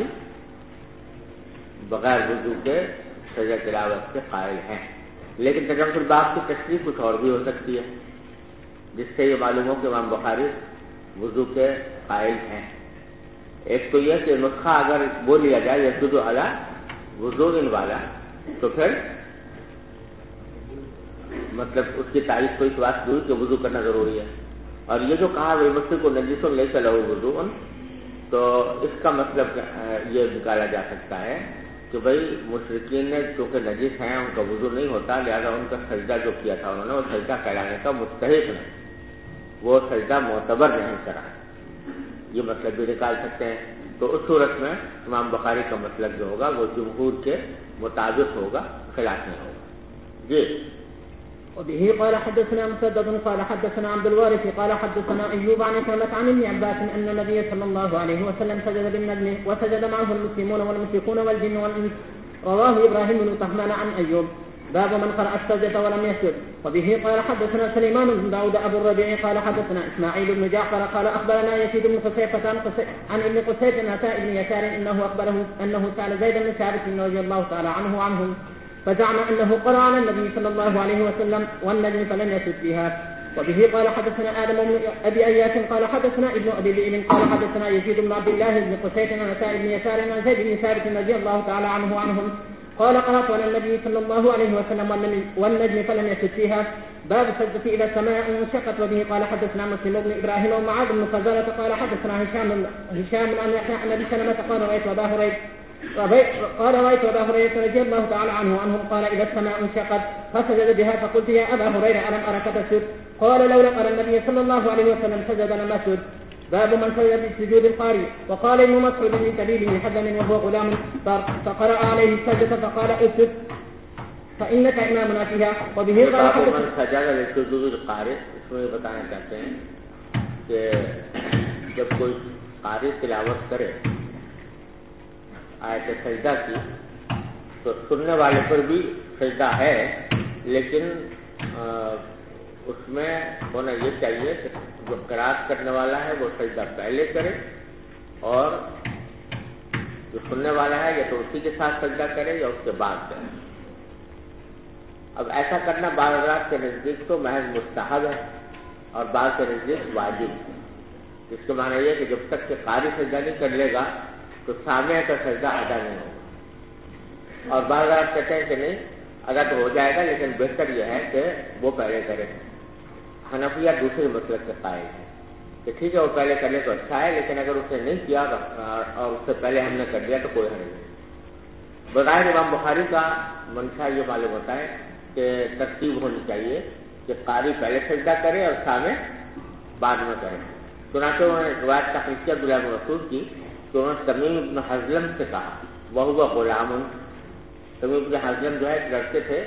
بغیر وضو کے سجدہ تلاوت کے قائل ہیں. لیکن ترجمۃ الباب کی تشریح کچھ اور بھی ہو سکتی ہے جس سے یہ معلوم ہو کہ امام بخاری وضو کے قائل ہیں. ایک تو یہ کہ نسخہ اگر وہ لیا جائے یسجد علی وضوء والا تو پھر مطلب اس کی تعریف کو اس بات ہوئی کہ وضو کرنا ضروری ہے. اور یہ جو کہا مسلم کو نجس لیس لہ وضوء، تو اس کا مطلب یہ نکالا جا سکتا ہے کہ بھائی مشرکین نے چونکہ نجس ہیں ان کا وضو نہیں ہوتا، لہذا ان کا سجدہ جو کیا تھا انہوں نے وہ سجدہ کرانے کا مستحق نہیں، وہ سجدہ معتبر نہیں کرا. یہ مطلب بھی نکال سکتے ہیں. تو اس صورت میں امام بخاری کا مطلب جو ہوگا وہ جمہور کے مطابق ہوگا، خلاف نہیں ہوگا. جی. وبه قال حدثنا مسدد قال حدثنا عبد الوارث قال حدثنا أيوب عن كلمة عن ابن عباس أن النبي صلى الله عليه وسلم سجد بالنجم وسجد معه المسلمون والمشركون والجن والإنس. رواه إبراهيم بن طهمان عن أيوب. باب من قرأ السجدة ولم يسجد. وبه قال حدثنا سليمان بن داود أبو الربيع قال حدثنا إسماعيل بن جعفر قال أخبرنا يزيد بن قصيفة عن ابن قصيفة عن عطاء بن يسار إنه أخبره أنه سأل زيد بن ثابت رضي الله تعالى عنهم فزعم أنه قرأ على النبي صلى الله عليه وسلم والنجم فلم يسجد فيها. وبه قال حدثنا آدم بن أبي أياس قال حدثنا ابن أبي ذئب قال حدثنا يزيد بن عبد الله بن قصيفة عن عطاء بن يسار عن زيد بن ثابت رضي الله تعالى عنهم قال قرأت على النبي صلى الله عليه وسلم والنجم فلم يسجد فيها. باب السجدة إلى السماء انشقت. وبه قال حدثنا مسلم بن إبراهيم ومعاذ بن فزالة قال حدثنا هشام عن يحيى عن أبي سلمة قال رأيت أبا هريرة قال رأيت أبا هريرة رضي الله تعالى عنهم قال إذا السماء انشقت فسجد بها فقلت يا أبا هريرة ألم أرك تسجد؟ قال لولا قال النبي صلى الله عليه وسلم سجد لم أسجد. باب من سجد بسجود القارئ. وقال ابن مسعود من سبيله حزن وهو غلام فقرأ عليه السجدة فقال اسجد فإنك إمامنا فيها. وبه قال من سجد بسجود القارئ. اس میں بتانا چاہتے ہیں کہ جب کوئی قاری تلاوت کرے آیت سجدہ کی تو سننے والے پر بھی سجدہ ہے، لیکن اس میں ہونا یہ چاہیے کہ جو قرات کرنے والا ہے وہ سجدہ پہلے کرے اور جو سننے والا ہے یا تو اسی کے ساتھ سجدہ کرے یا اس کے بعد کرے۔ اب ایسا کرنا بعض حضرات کے نزدیک تو محض مستحب ہے اور بعض کے نزدیک واجب ہے، جس کے معنی یہ کہ جب تک کہ قاری سجدہ نہیں کر لے گا تو سامع کا سجدہ ادا نہیں ہوگا۔ اور بعض حضرات کہتے ہیں کہ نہیں ادا تو ہو جائے گا لیکن بہتر یہ ہے کہ وہ پہلے کرے۔ حنفیہ دوسرے مسلک کے قائل ہیں کہ ٹھیک ہے وہ پہلے کرنے تو اچھا ہے، لیکن اگر اس نے نہیں کیا اور اس سے پہلے ہم نے کر دیا تو کوئی حرج نہیں۔ بظاہر امام بخاری کا منشا یہ معلوم ہوتا ہے کہ ترتیب ہونی چاہیے کہ قاری پہلے سجدہ کرے اور سامع بعد میں کرے۔ چنانچہ انہوں نے روایت تخریجیہ عبداللہ بن مسعود کی کہ انہوں نے تمیم بن حزلم سے کہا وہو غلام۔ تمیم بن حزلم جو ہے ایک لڑکے تھے،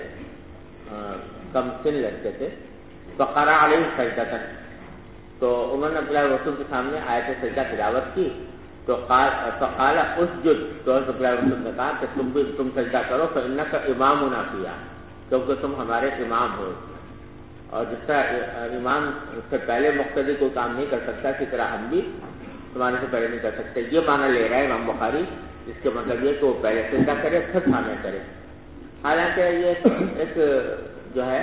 کم سن لڑکے تھے، فقرأ علیہ سجدۃ، تو انہوں نے عبداللہ بن مسعود کے سامنے آیت سجدہ تلاوت کی تو فقال اسجد، تو عبداللہ بن مسعود نے کہا کہ تم سجدہ کرو فإنک امامنا فیہا، کیونکہ تم ہمارے امام ہو، اور جس طرح امام سے پہلے مقتدی کوئی کام نہیں کر سکتا اسی طرح ہم بھی تمہارے سے پہلے نہیں کر سکتے۔ یہ معنی لے رہا ہے امام بخاری، اس کے مطلب یہ کہ وہ پہلے سجدہ کرے پھر سامع کرے۔ حالانکہ یہ ایک جو ہے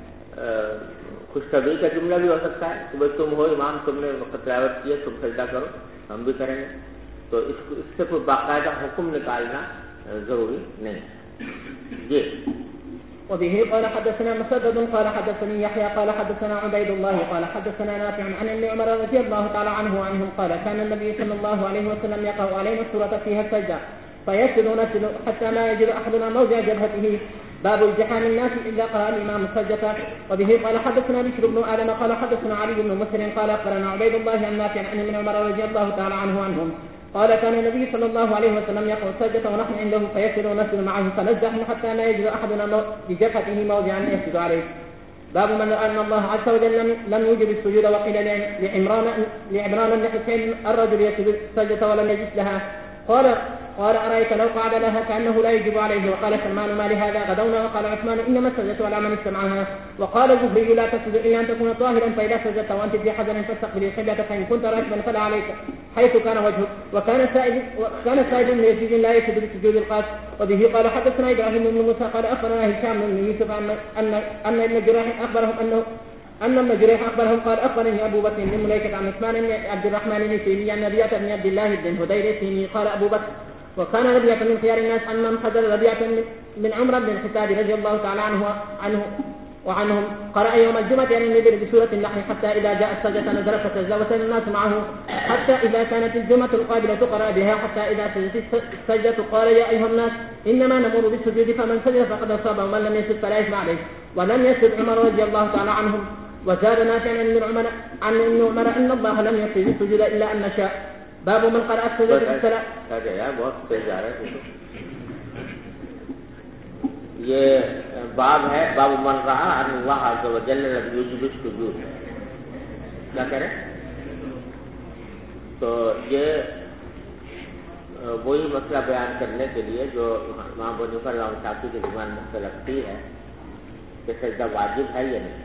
خوشخبری کا جملہ بھی ہو سکتا ہے کہ بھائی تم ہو امام، تم نے تلاوت کی ہے، تم سجدہ کرو، ہم بھی کریں گے، تو اس سے کوئی باقاعدہ حکم نکالنا ضروری نہیں ہے۔ جی وبه قال حدثنا مسدد قال حدثني يحيى قال حدثنا عبيد الله قال حدثنا نافع عن ابن عمر رضي الله تعالى عنهم قال كان النبي صلى الله عليه وسلم يقرأ علينا السورة فيها السجدة فيسجد نسجد حتى ما يجد أحدنا موضع جبهته. باب الجحام الناس إذا قرأ الإمام السجدة. وبه قال حدثنا بشر بن آدم قال حدثنا علي بن مسلم قال أخبرنا عبيد الله عن نافع عن ابن عمر رضي الله تعالى عنهم قال كان النبي صلى الله عليه وسلم يقرأ السجدة ونحن عنده فيسجد ونسجد معه فنزحن حتى لا يجد أحدنا بجبهته موضعا يسجد عليه. باب من أن الله عز وجل لم يوجب السجود وقيل لعمران بن حسين الرجل يسجد السجدة ولم يجد لها قال أرأيت لو قعد لها كأنه لا يجب عليه. وقال سلمان ما لهذا غدونا. وقال عثمان إنما السجدة على من استمعها. وقال الزهري لا تسجد إلا أن تكون طاهرا فإذا سجدت وأنت في حزن فاستقبل القبلة فإن كنت راكبا فلا عليك حيث كان وجهك. وكان سائد بن يزيد لا يسجد بسجود القاص. وبه قال حدثنا إبراهيم بن موسى قال أخبرنا هشام بن يوسف أن ابن جريح أخبرهم أن ابن جريح أخبرهم قال أخبرني أبو بكر بن مليكة عن عثمان بن عبد الرحمن بن سيري عن ربيعة بن عبد الله بن هدير السيني قال أبو بكر وكان ربيعة من خيار الناس عن من حضر ربيعة من عمر بن الخطاب رضي الله تعالى عنهم قرأ يوم الجمعة عن النبي بسورة النحل حتى إذا جاء السجدة نزل فسجد وسجد الناس معه حتى إذا كانت الجمعة القابلة قرأ بها حتى إذا سجدت السجدة قال يا أيها الناس إنما نمر بالسجود فمن سجد فقد أصاب ومن لم يسجد فلا إثم عليه. ولم يسجد عمر رضي الله تعالى عنهم. وزاد نافع عن ابن عمر أن الله لم يسجد السجود إلا أن نشاء. باب من قرأ السجدة بالسلام. بہت تیز جا رہا ہے یہ باب ہے باب من رہا ان اللہ عز و جل لم یوجب السجود. کیا کریں تو یہ وہی مسئلہ بیان کرنے کے لیے جو امام ابو حنیفہ اور امام شافعی کے درمیان مختلف ہے کہ سجدہ واجب ہے یا نہیں.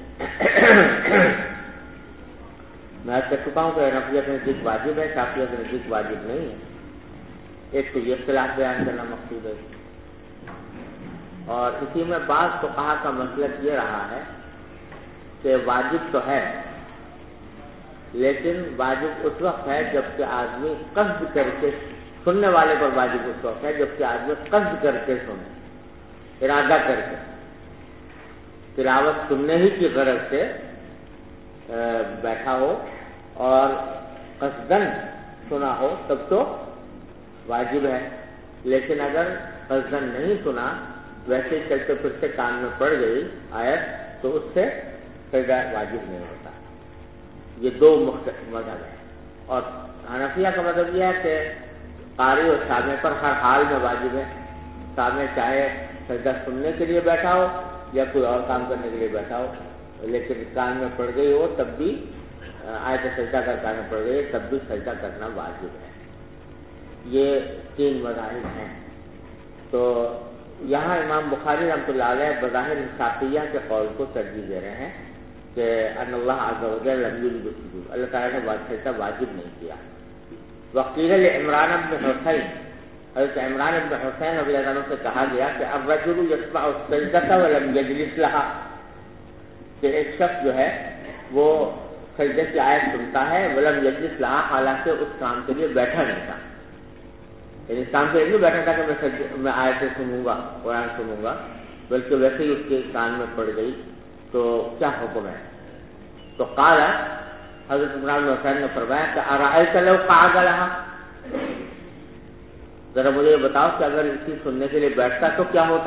میں کہہ چکا ہوں کہ حنفیہ کے نزدیک واجب ہے، شافعیہ کے نزدیک واجب نہیں ہے. ایک تو یہ اختلاف بیان کرنا مقصود ہے، اور اسی میں بعض فقہا کا مسلک یہ رہا ہے کہ واجب تو ہے لیکن واجب اس وقت ہے جبکہ آدمی قصد کر کے سننے والے پر واجب اس وقت ہے جبکہ آدمی قصد کر کے سنے، ارادہ کر کے تلاوت سننے ہی کی غرض سے بیٹھا ہو اور قصدن سنا ہو تب تو واجب ہے. لیکن اگر قصدن نہیں سنا ویسے چلتے پھرتے کان میں پڑ گئی آیت تو اس سے سجدہ واجب نہیں ہوتا. یہ دو مذہب ہیں. اور حنفیہ کا مذہب یہ ہے کہ قاری اور سامع پر ہر حال میں واجب ہے. سامع چاہے سجدہ سننے کے لیے بیٹھا ہو یا کوئی اور کام کرنے کے لیے بیٹھا ہو، لیکن کان میں پڑ گئی ہو تب بھی آیت سجدہ کا کان میں پڑ گئی تب بھی سجدہ کرنا واجب ہے. یہ تین مذاہب ہیں. تو یہاں امام بخاری رحمۃ اللہ علیہ بظاہر شافعیہ کے قول کو ترجیح دے رہے ہیں کہ ان اللہ عز و جل لم یوجب السجود، اللہ تعالیٰ نے سجدہ واجب نہیں کیا. وقیل لعمران بن حسین، حضرت عمران بن حسین رضی اللہ عنہ سے کہا گیا کہ الرجل یسمع السجدۃ ولم یجلس لها، کہ ایک شخص جو ہے وہ سجدے کی آیت سنتا ہے ولم یجلس لها، حالانکہ اس کام کے لیے بیٹھا نہیں تھا. یعنی کام کے لیے نہیں بیٹھا تھا کہ میں آیتیں سنوں گا قرآن سنوں گا، بلکہ ویسے ہی اس کے کان میں پڑ گئی تو کیا حکم ہے؟ تو قال، حضرت عمران بن حسین نے فرمایا کہ ارأیت لو قعد لها، ذرا مجھے یہ بتاؤ کہ اگر اس کی سننے کے لیے بیٹھتا تو کیا ہوتا.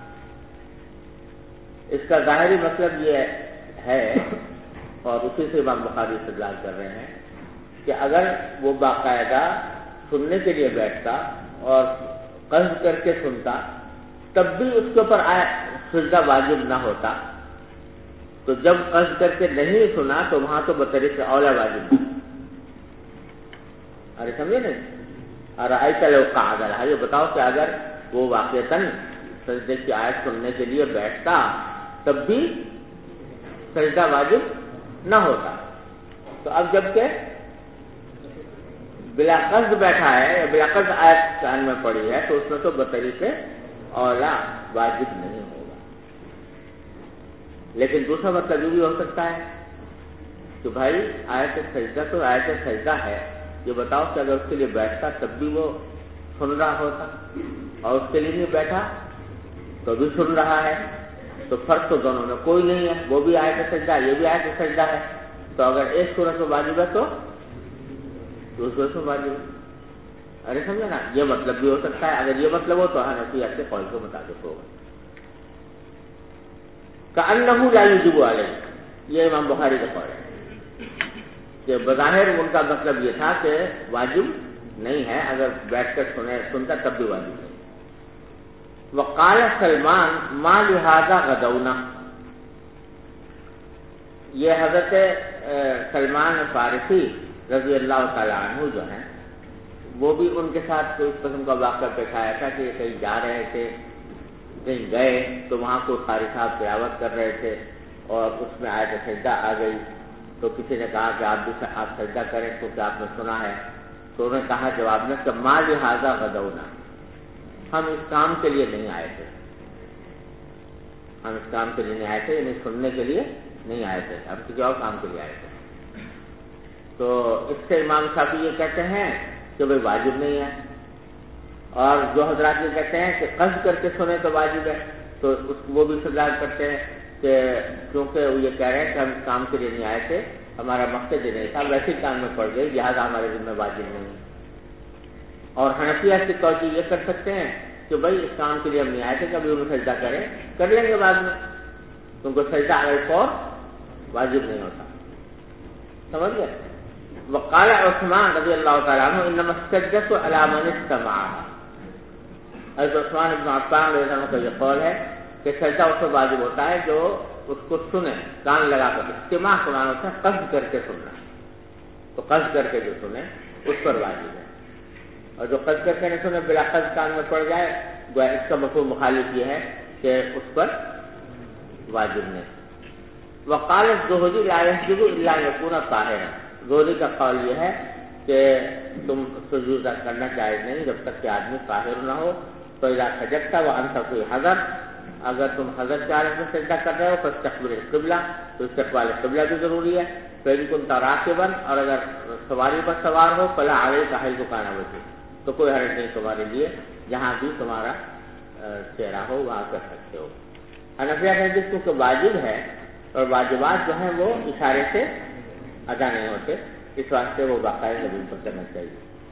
اس کا ظاہری مطلب یہ ہے اور اسی سے امام بخاری استدلال کر رہے ہیں کہ اگر وہ باقاعدہ سننے کے لیے بیٹھتا اور قصد کر کے سنتا تب بھی اس کے اوپر سجدہ واجب نہ ہوتا، تو جب قصد کر کے نہیں سنا تو وہاں تو بطریق اولا واجب. ارے سمجھے نہیں؟ ارأیت لو قعد لها، یہ بتاؤ کہ اگر وہ واقعتاً سجدے کی آیت سننے کے لیے بیٹھتا تب بھی سجدہ واجب نہ ہوتا. تو اب جب کہ بلا قصد بیٹھا ہے یا بلا قصد آیت کان میں پڑی ہے تو اس میں تو بطریق اولا واجب نہیں ہوگا. لیکن دوسرا مطلب یہ بھی ہو سکتا ہے کہ بھائی آیت سجدہ تو آیت سجدہ ہے، یہ بتاؤ کہ اگر اس کے لیے بیٹھتا تب بھی وہ سن رہا ہوتا اور اس کے لیے نہیں بیٹھا تو بھی سن رہا ہے، تو فرق تو دونوں میں کوئی نہیں ہے. وہ بھی آیت سجدہ یہ بھی آیت سجدہ ہے، تو اگر ایک صورت میں واجب ہے تو دوسرے میں واجب ہے. ارے سمجھے نا؟ یہ مطلب بھی ہو سکتا ہے. اگر یہ مطلب ہو تو حنفیہ کے قول کے مطابق ہوگا. کأنہ لا یجب علیہ، یہ امام بخاری کا قول ہے کہ بظاہر ان کا مطلب یہ تھا کہ واجب نہیں ہے، اگر بیٹھ کر سنتا تب بھی واجب نہیں. وقال سلمان ما لہذا غدونا، یہ حضرت سلمان فارسی رضی اللہ تعالیٰ عنہ جو ہیں وہ بھی ان کے ساتھ کوئی اس قسم کا واقعہ پیش آیا تھا کہ کہیں جا رہے تھے، کہیں گئے تو وہاں کوئی قاری صاحب تلاوت کر رہے تھے اور اس میں آیت سجدہ آ گئی، تو کسی نے کہا کہ آپ سجدہ کریں کیونکہ آپ نے سنا ہے. تو انہوں نے کہا جواب میں کہ ما لہذا غدونا، ہم اس کام کے لیے نہیں آئے تھے، ہم اس کام کے لیے نہیں آئے تھے، یعنی سننے کے لیے نہیں آئے تھے، ہم کسی اور کام کے لیے آئے تھے. تو اس سے امام شافعی یہ کہتے ہیں کہ بھائی واجب نہیں ہے، اور جو حضرات یہ کہتے ہیں کہ قصد کر کے سنے تو واجب ہے، تو وہ بھی استدلال کرتے ہیں کہ کیونکہ وہ یہ کہہ رہے ہیں کہ ہم اس کام کے لیے نہیں آئے تھے، ہمارا مقصد یہ نہیں تھا، ویسے ہی کام میں پڑ گئی لہٰذا ہمارے ذمہ واجب نہیں. اور حنفیہ کی توجہ یہ کر سکتے ہیں کہ بھائی اس کام کے لیے ہم نہیں آئے تھے، کبھی انہیں سجدہ کریں، کر لیں گے بعد میں، کیونکہ سجدہ ایک اور واجب نہیں ہوتا. سمجھ گئے؟ وقال عثمان رضی اللہ تعالیٰ عنہ انما السجدۃ علی من استمعها، حضرت عثمان بن عفان رضی اللہ عنہ کا یہ قول ہے کہ سجدہ اس پر واجب ہوتا ہے جو اس کو سنے، کان لگا کر. استماع قرآن ہوتا ہے قصد کر کے سننا، تو قصد کر کے جو سنے اس پر واجب ہے، اور جو قصد کر کے نہیں سنے بلا قصد کان میں پڑ جائے گویا اس کا مفہوم مخالف یہ ہے کہ اس پر واجب نہیں. وقال الزہری لا يسجد الا ان يكون طاہرا، زہری کا قول یہ ہے کہ تم سجود کرنا جائز نہیں جب تک کہ آدمی طاہر نہ ہو. تو اذا سجدت وانت فی حضر، اگر تم حضرت کی حالت میں سجدہ کر رہے ہو فاستقبل القبلہ، تو استقبال قبلہ بھی ضروری ہے. فإن كنت راكبا، اور اگر سواری پر سوار ہو فلا علیک حیث کان وجهک، تو کوئی حرج نہیں تمہارے لیے، جہاں بھی تمہارا چہرہ ہو وہاں کر سکتے ہو. حنفیہ کہتے ہیں کیونکہ واجب ہے اور واجبات جو ہیں وہ اشارے سے ادا نہیں ہوتے، اس واسطے وہ باقاعدہ زمین پر کرنا چاہیے.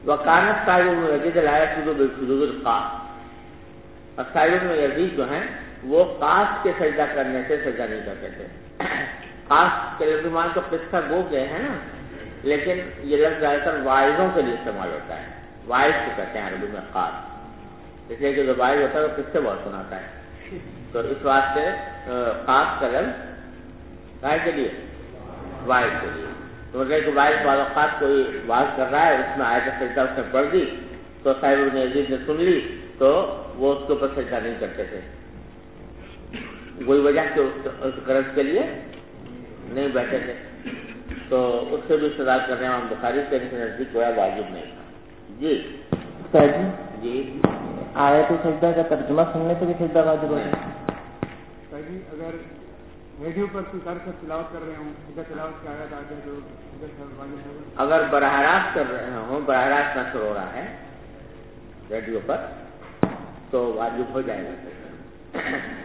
وکانت صاحب ابن یزید لا یسجد بالسجود الخاص، اور صاحب ابن یزید جو ہیں وہ خاص کے سجدہ کرنے سے سجدہ نہیں کرتے تھے. خاص کے لفظ تو قصہ گو گئے ہیں نا، لیکن یہ لفظ زیادہ تر واعظوں کے لیے استعمال ہوتا ہے. واعظ کو کہتے ہیں عربی میں خاص، اس لیے کہ جو واعظ ہوتا ہے وہ قصے بہت سناتا ہے، تو اس واسطے خاص کا لفظ کائے کے لیے؟ واعظ کے لیے. تو مطلب کہ واعظ بعض اوقات کوئی واعظ کر رہا ہے، اس میں آیت سجدہ اس نے پڑھ دی تو صاحب ابن یزید نے سن لی تو وہ اس کے اوپر سجدہ نہیں کرتے تھے. وہی وجہ کہ اس غرض کے لیے نہیں بیٹھے تھے، تو اس سے بھی استدلال کرنے امام بخاری کے نزدیک گویا واجب نہیں تھا. جی جی آیت سجدہ کا ترجمہ سننے سے بھی سجدہ واجب ہوتا ہے؟ جی اگر ریڈیو پر کوئی کر تلاوت کر رہے ہوں، ادھر تلاوت کی آیت آ جائے تو ادھر واجب ہوگا. اگر براہ راست کر رہے ہوں، براہ راست نشر ہو رہا ہے ریڈیو پر تو واجب ہو جائے گا.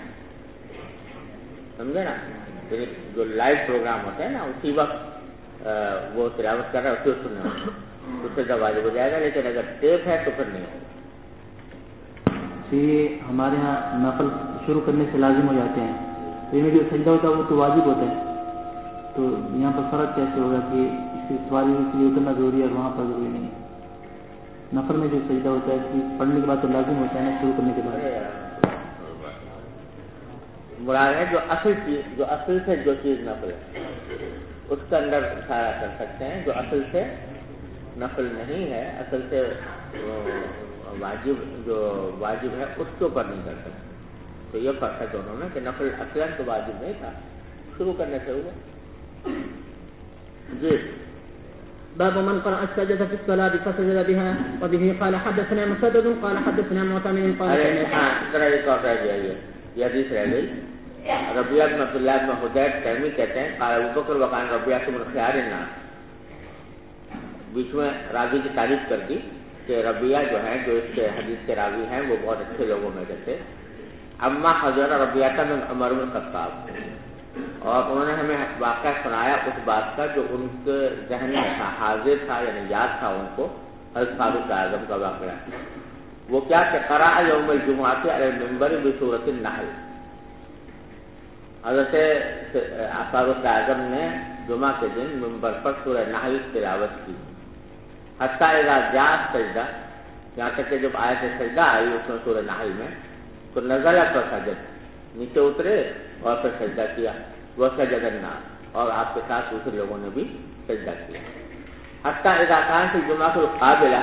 سمجھے نا؟ جو لائیو پروگرام ہوتے ہیں نا اسی وقت وہ تلاوت کر رہا ہے اسی وقت سننا ہوگا، اس سے جب واجب ہو جائے گا. لیکن اگر ٹیپ ہے تو پھر نہیں ہوگا. یہ ہمارے ہاں نفل شروع کرنے سے لازم ہو جاتے ہیں، تو میں جو سجدہ ہوتا ہے وہ تو واجب ہوتا ہے، تو یہاں پر فرق کیسے ہوگا کہ اس کی سواری کے لیے اتنا ضروری ہے اور وہاں پر ضروری نہیں ہے؟ نفل میں جو سجدہ ہوتا ہے کہ پڑھنے کے بعد تو لازم ہوتا ہے نا شروع کرنے کے بعد. مراد ہے جو اصل چیز، جو اصل سے جو چیز نفل ہے اس کے اندر اشارہ کر سکتے ہیں. جو اصل سے نفل نہیں ہے، اصل سے واجب جو واجب ہے اس کے اوپر نہیں کر سکتے. تو یہ فرق ہے دونوں میں کہ نفل اصلاً تو واجب نہیں تھا، شروع کرنے سے ہوا. جی باب من قرأ السجدة في الصلاة فسجد بها وبه قال حدثنا مسدد قال حدثنا معتمر قال یہ حدیث رہ گئی. ربیہ بن عبداللہ بن حدیث تیمی کہتے ہیں قال ابو بکر وقان ربیہ بن خیار الناس، بیچ میں راوی کی تعریف کر دی کہ ربیہ جو ہے جو اس کے حدیث کے راوی ہیں وہ بہت اچھے لوگوں میں سے تھے. اما حضرت ربیہ بن عمر بن الخطاب، اور انہوں نے ہمیں واقعہ سنایا اس بات کا جو ان کے ذہن میں تھا، حاضر تھا یعنی یاد تھا ان کو، حضرت فاروق اعظم کا واقعہ. وہ کیا کہ قرأ یوم الجمعہ علی المنبر بسورۃ النحل، حضرت فاروق اعظم نے جمعہ کے دن منبر پر سورہ نحل تلاوت کی. حتیٰ اذا جاء سجدہ، یہاں تک کہ جب آیت سجدہ آئی اس میں سورہ نحل میں تو نزل فسجد، نیچے اترے اور پھر سجدہ کیا. وسجد الناس، اور آپ کے ساتھ دوسرے لوگوں نے بھی سجدہ کیا. حتیٰ اذا كانت الجمعہ القابلہ،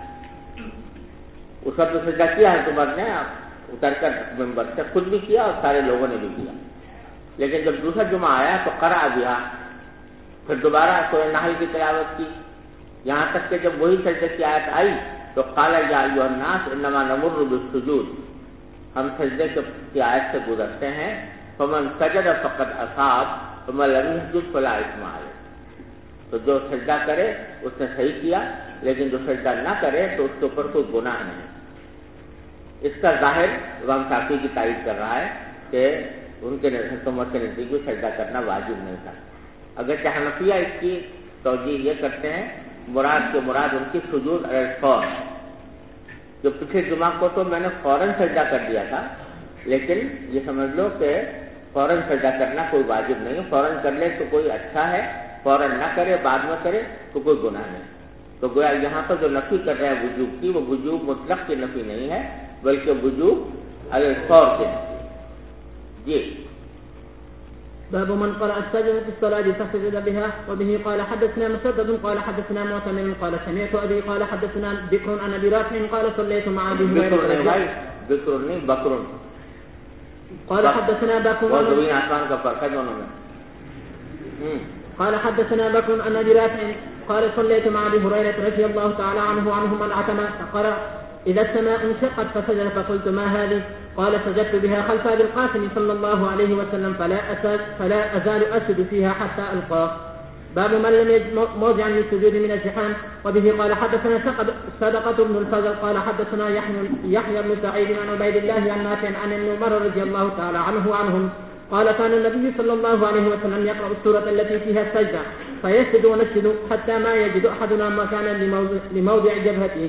اس وقت سجدہ کیا ہے عمر نے اتر کر منبر سے، خود بھی کیا اور سارے لوگوں نے بھی کیا. لیکن جب دوسرا جمعہ آیا تو قرأ بہا، پھر دوبارہ سورہ نحل کی تلاوت کی، یہاں تک کہ جب وہی سجدے کی آیت آئی تو قال یا ایھا الناس انما نمر بالسجود، ہم سجدے کی آیت سے گزرتے ہیں. فمن سجد فقد اصاب ومن لم يسجد فلا اثم علیہ، تو جو سجدہ کرے اس نے صحیح کیا، لیکن جو سجدہ نہ کرے تو اس کے اوپر کوئی گناہ نہیں. اس کا ظاہر امام شافعی کی تائید کر رہا ہے کہ ان کے حکومت کے نزدیک بھی سجدہ کرنا واجب نہیں تھا. اگرچہ حنفیہ اس کی توجیہ یہ کرتے ہیں مراد ان کی سجود علی الفور، جو پچھلے جمعہ کو تو میں نے فوراً سجدہ کر دیا تھا، لیکن یہ سمجھ لو کہ فوراً سجدہ کرنا کوئی واجب نہیں ہے. فوراً کر لے تو کوئی اچھا ہے، فوراً نہ کرے بعد میں کرے تو کوئی گناہ نہیں. تو گویا یہاں پر جو نفی کر رہے ہیں وجوب کی، وہ وجوب مطلق کی نفی نہیں ہے بلکہ وجوب علی الفور کی نفی. جی باب من قرأ السجدة في الصلاة فسجد بها وبه قال حدثنا مسدد قال حدثنا معتمر قال سمعت أبي قال حدثنا بكر عن أبي رافع قال صليت مع أبي هريرة بکر نہیں بکر قال حدثنا بكر وہ زمین آسمان کا فرق ہے دونوں میں. قال حدثنا بكر عن أبي رافع قال صليت مع أبي هريرة رضي الله تعالى عنه من عتمة فقرأ إذا السماء انشقت فسجد فقلت ما هذه؟ قال سجدت بها خلف أبي القاسم صلى الله عليه وسلم فلا أزال أسجد فيها حتى ألقاه. باب من لم يجد موضعا للسجود من الزحام. وبه قال حدثنا صدقة بن الفضل قال حدثنا يحيى بن سعيد عن عبيد الله عن نافع عن ابن عمر رضي الله تعالى عنهم قال كان النبي صلى الله عليه وسلم يقرأ السورة التي فيها السجدة فيسجد ونسجد حتى ما يجد أحدنا مكانا لموضع جبهته.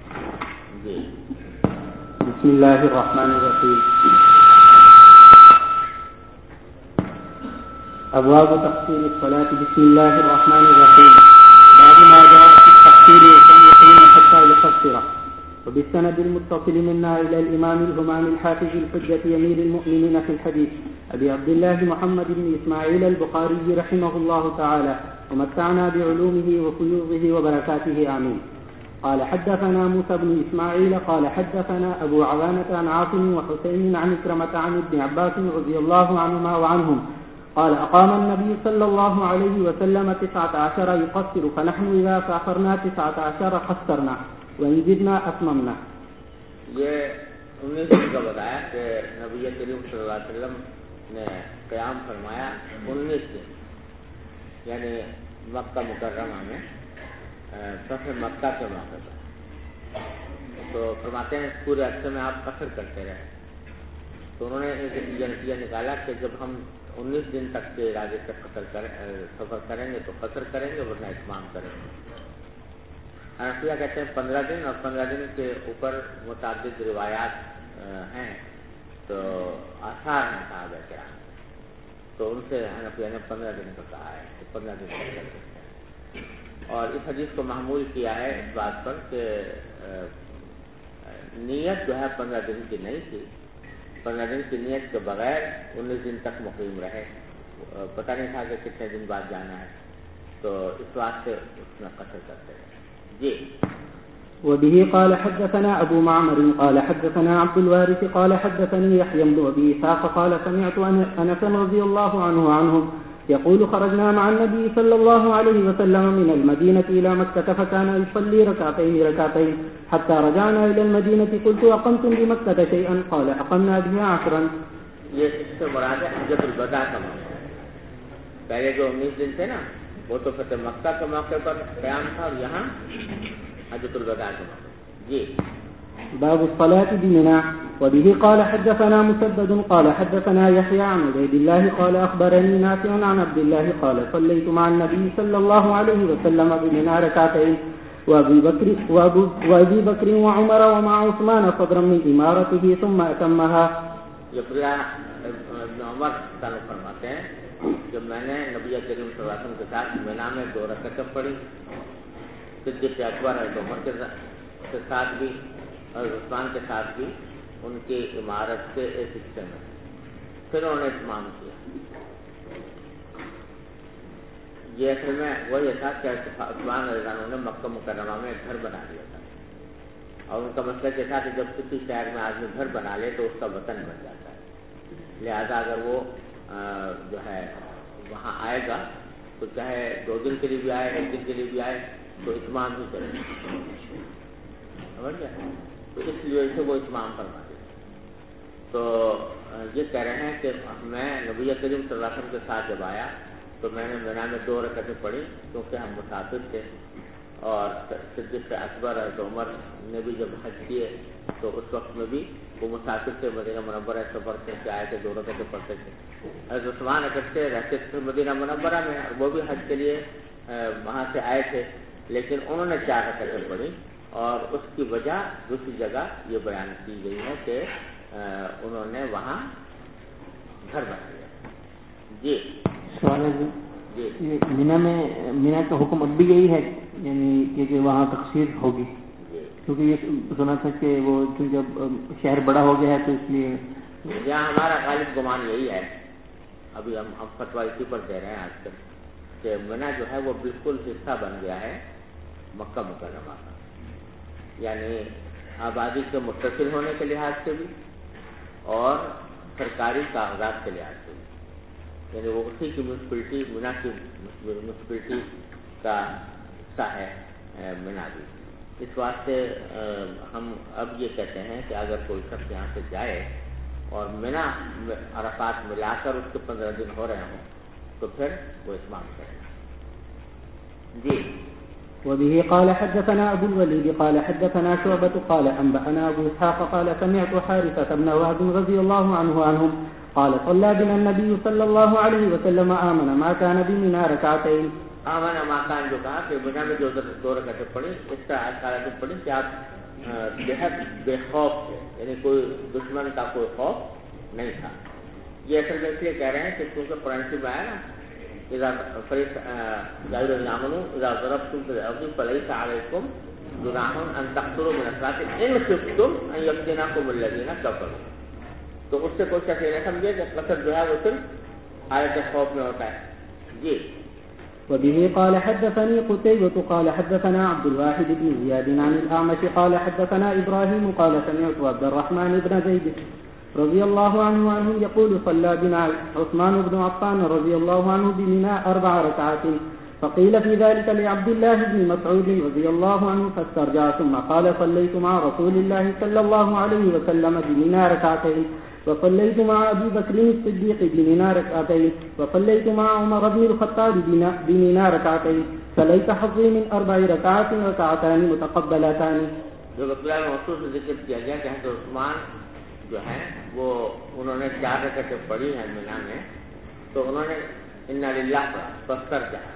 بسم الله الرحمن الرحيم. أبواب تقصير الصلاة. بسم الله الرحمن الرحيم. باب ما جاء في التقصير وكم يقيم حتى يقصر. وبالسند المتصل منا إلى الإمام الهمام الحافظ الحجة أمير المؤمنين في الحديث أبي عبد الله محمد بن إسماعيل البخاري رحمه الله تعالى ومتعنا بعلومه وفيوضه وبركاته آمين. قال حدثنا موسى بن إسماعيل قال حدثنا أبو عوانة عن عاصم وحسين عن إكرمة عن ابن عباس رضي الله عنهما وعنهم قال أقام النبي صلى الله عليه وسلم 19 يقصر فنحن إذا فأخرنا 19 قصرنا وإن زدنا أتممنا. یہ 19 دن کا بتایا کہ نبی کریم صلی اللہ علیہ وسلم نے قیام فرمایا 19 دن، یعنی مکہ مکرمہ میں سفر مکہ کے موقع پر. تو فرماتے ہیں پورے عرصے میں آپ قصر کرتے رہے. تو انہوں نے نتیجہ نکالا کہ جب ہم 19 دن تک کے ارادے سے سفر کریں گے تو قصر کریں گے ورنہ اتمام کریں گے. حنفیہ کہتے ہیں 15 دن اور 15 دن کے اوپر متعدد روایات ہیں، تو آثار ہیں صحابہ کرام، تو ان سے حنفیہ نے 15 دن کا کہا ہے کہ 15 دن کر سکتے ہیں. اور اس حدیث کو محمول کیا ہے اس بات پر کہ نیت جو ہے 15 دن کی نہیں تھی، 15 دن کی نیت کے بغیر 19 دن تک مقیم رہے. پتہ نہیں تھا کہ کتنے دن بعد جانا ہے، تو اس واسطے اس میں قصر کرتے رہے. جی. وبه قال حدثنا أبو معمر قال حدثنا عبد الوارث قال حدثني يحيى بن أبي إسحاق قال سمعت أنس رضي الله عنهم يقول خرجنا مع النبي صلى الله عليه وسلم من المدينة إلى مكة فكان يصلي ركعتين حتى رجعنا إلى المدينة قلت أقمتم بمكة شيئا قال أقمنا بها 10. یہ اس سے مراد ہے حجۃ الوداع کا موقع. پہلے جو 19 دن تھے نا وہ تو فتح مکہ کے موقع پر قیام تھا، اور یہاں حجۃ الوداع کے موقع. جی. باب الصلاة بمنى. وبه قال حدثنا مسدد قال حدثنا يحيى عن عبيد الله قال أخبرني نافع عن عبد الله قال صليت مع النبي صلى الله عليه وسلم بمنى ركعتين وأبي بكر وعمر ومع عثمان صدرا من إمارته ثم أتمها. ابن عمر فرماتے ہیں کہ میں نے نبی کریم صلی اللہ علیہ وسلم کے ساتھ مینا میں 2 رکعتیں پڑھی، صدیق اکبر اور عمر کے ساتھ بھی اور عثمان کے ساتھ بھی ان کی عمارت کے ایک حصے میں. پھر انہوں نے اتمام کیا. یہ اصل میں وہی تھا کہ عثمان رضی اللہ عنہ نے مکہ مکرمہ میں ایک گھر بنا لیا تھا، اور ان کا مسئلہ یہ تھا کہ جب کسی شہر میں آدمی گھر بنا لے تو اس کا وطن بن جاتا ہے. لہذا اگر وہ جو ہے وہاں آئے گا تو چاہے 2 دن کے لیے بھی آئے، 1 دن کے لیے بھی آئے، تو اتمام ہی کرے گا. سمجھ گئے؟ تو اس لیے سے وہ اتمام فرما دے. تو یہ کہہ رہے ہیں کہ میں نبی کریم صلی اللہ علیہ وسلم کے ساتھ جب آیا تو میں نے مینا میں 2 رکعتیں پڑھی کیونکہ ہم مسافر تھے، اور صدیق اکبر اور عمر نے بھی جب حج کیے تو اس وقت میں بھی وہ مسافر تھے، مدینہ منورہ سفر سے آئے تھے، 2 رکعتیں پڑھتے تھے. حضرت عثمان اکٹھے رہتے تھے مدینہ منورہ میں، اور وہ بھی حج کے لیے وہاں سے آئے تھے، لیکن انہوں نے 4 رکعتیں پڑھی. اور اس کی وجہ دوسری جگہ یہ بیان کی گئی ہے کہ انہوں نے وہاں گھر بنا لیا. جی. سوال ہے جی، مینا کا حکم اب بھی یہی ہے یعنی کہ وہاں تقصیر ہوگی؟ کیونکہ یہ سنا تھا کہ وہ جب شہر بڑا ہو گیا ہے تو اس لیے یہاں ہمارا غالب گمان یہی ہے. ابھی ہم فتویٰ اسی پر دے رہے ہیں آج کل کہ مینا جو ہے وہ بالکل حصہ بن گیا ہے مکہ مکرمہ کا، یعنی آبادی کے متصل ہونے کے لحاظ سے بھی اور سرکاری کاغذات کے لحاظ سے بھی، یعنی وہ اسی کی میونسپلٹی، مینا کی میونسپلٹی کا حصہ ہے مینا بھی. اس واسطے ہم اب یہ کہتے ہیں کہ اگر کوئی شخص یہاں سے جائے اور مینا عرفات ملا کر اس کے 15 دن ہو رہے ہوں تو پھر وہ اتمام کرے. جی. وبه قال حدثنا أبو الوليد قال حدثنا شعبة قال أنبأنا أبو إسحاق قال سمعت حارثة بن وهب رضي الله عنهم قال صلى بنا النبي صلى الله عليه وسلم آمن ما كان بمنى ركعتين آمن ماکان جو کہا کہ بنا میں جو 2 رکعتیں پڑھی اس طرح حالت پڑھی کہ آپ بےحد بے خوف تھے، یعنی کوئی دشمن کا کوئی خوف نہیں تھا. یہ اصل میں اس لیے کہہ رہے ہیں کہ کیونکہ قرآن شریف میں آیا نا اذا ضربتم في الارض فليس عليكم جناح ان تقصروا من الصلاة ان خفتم ان يفتنكم الذين كفروا. تو اس سے کوئی شک یہ نہ سمجھے کہ قصر جو ہے وہ صرف حالت خوف میں ہوتا ہے. جی. وبه قال حدثني قتيبة قال حدثنا عبد الواحد بن زياد عن الأعمش قال حدثنا إبراهيم قال سمعت عبد الرحمن بن زيد رضي الله عنه يقول صلى بنا عثمان بن عفان رضي الله عنه بمنى 4 ركعات فقيل في ذلك لعبد الله بن مسعود رضي الله عنه فاسترجع ثم قال صليت مع رسول الله صلى الله عليه وسلم بمنى 2 ركعتين وصليت مع أبي بكر الصديق بمنى 2 ركعتين وصليت مع عمر بن الخطاب بمنى 2 ركعتين فليس حظي من 4 ركعات ركعتان متقبلتان. جو بقلہ میں مخصوص ذکر کیا گیا کہ حضرت عثمان جو ہیں وہ انہوں نے 4 رکعتیں پڑھی ہیں منی میں، تو انہوں نے انا للہ پڑھا، بستر کہا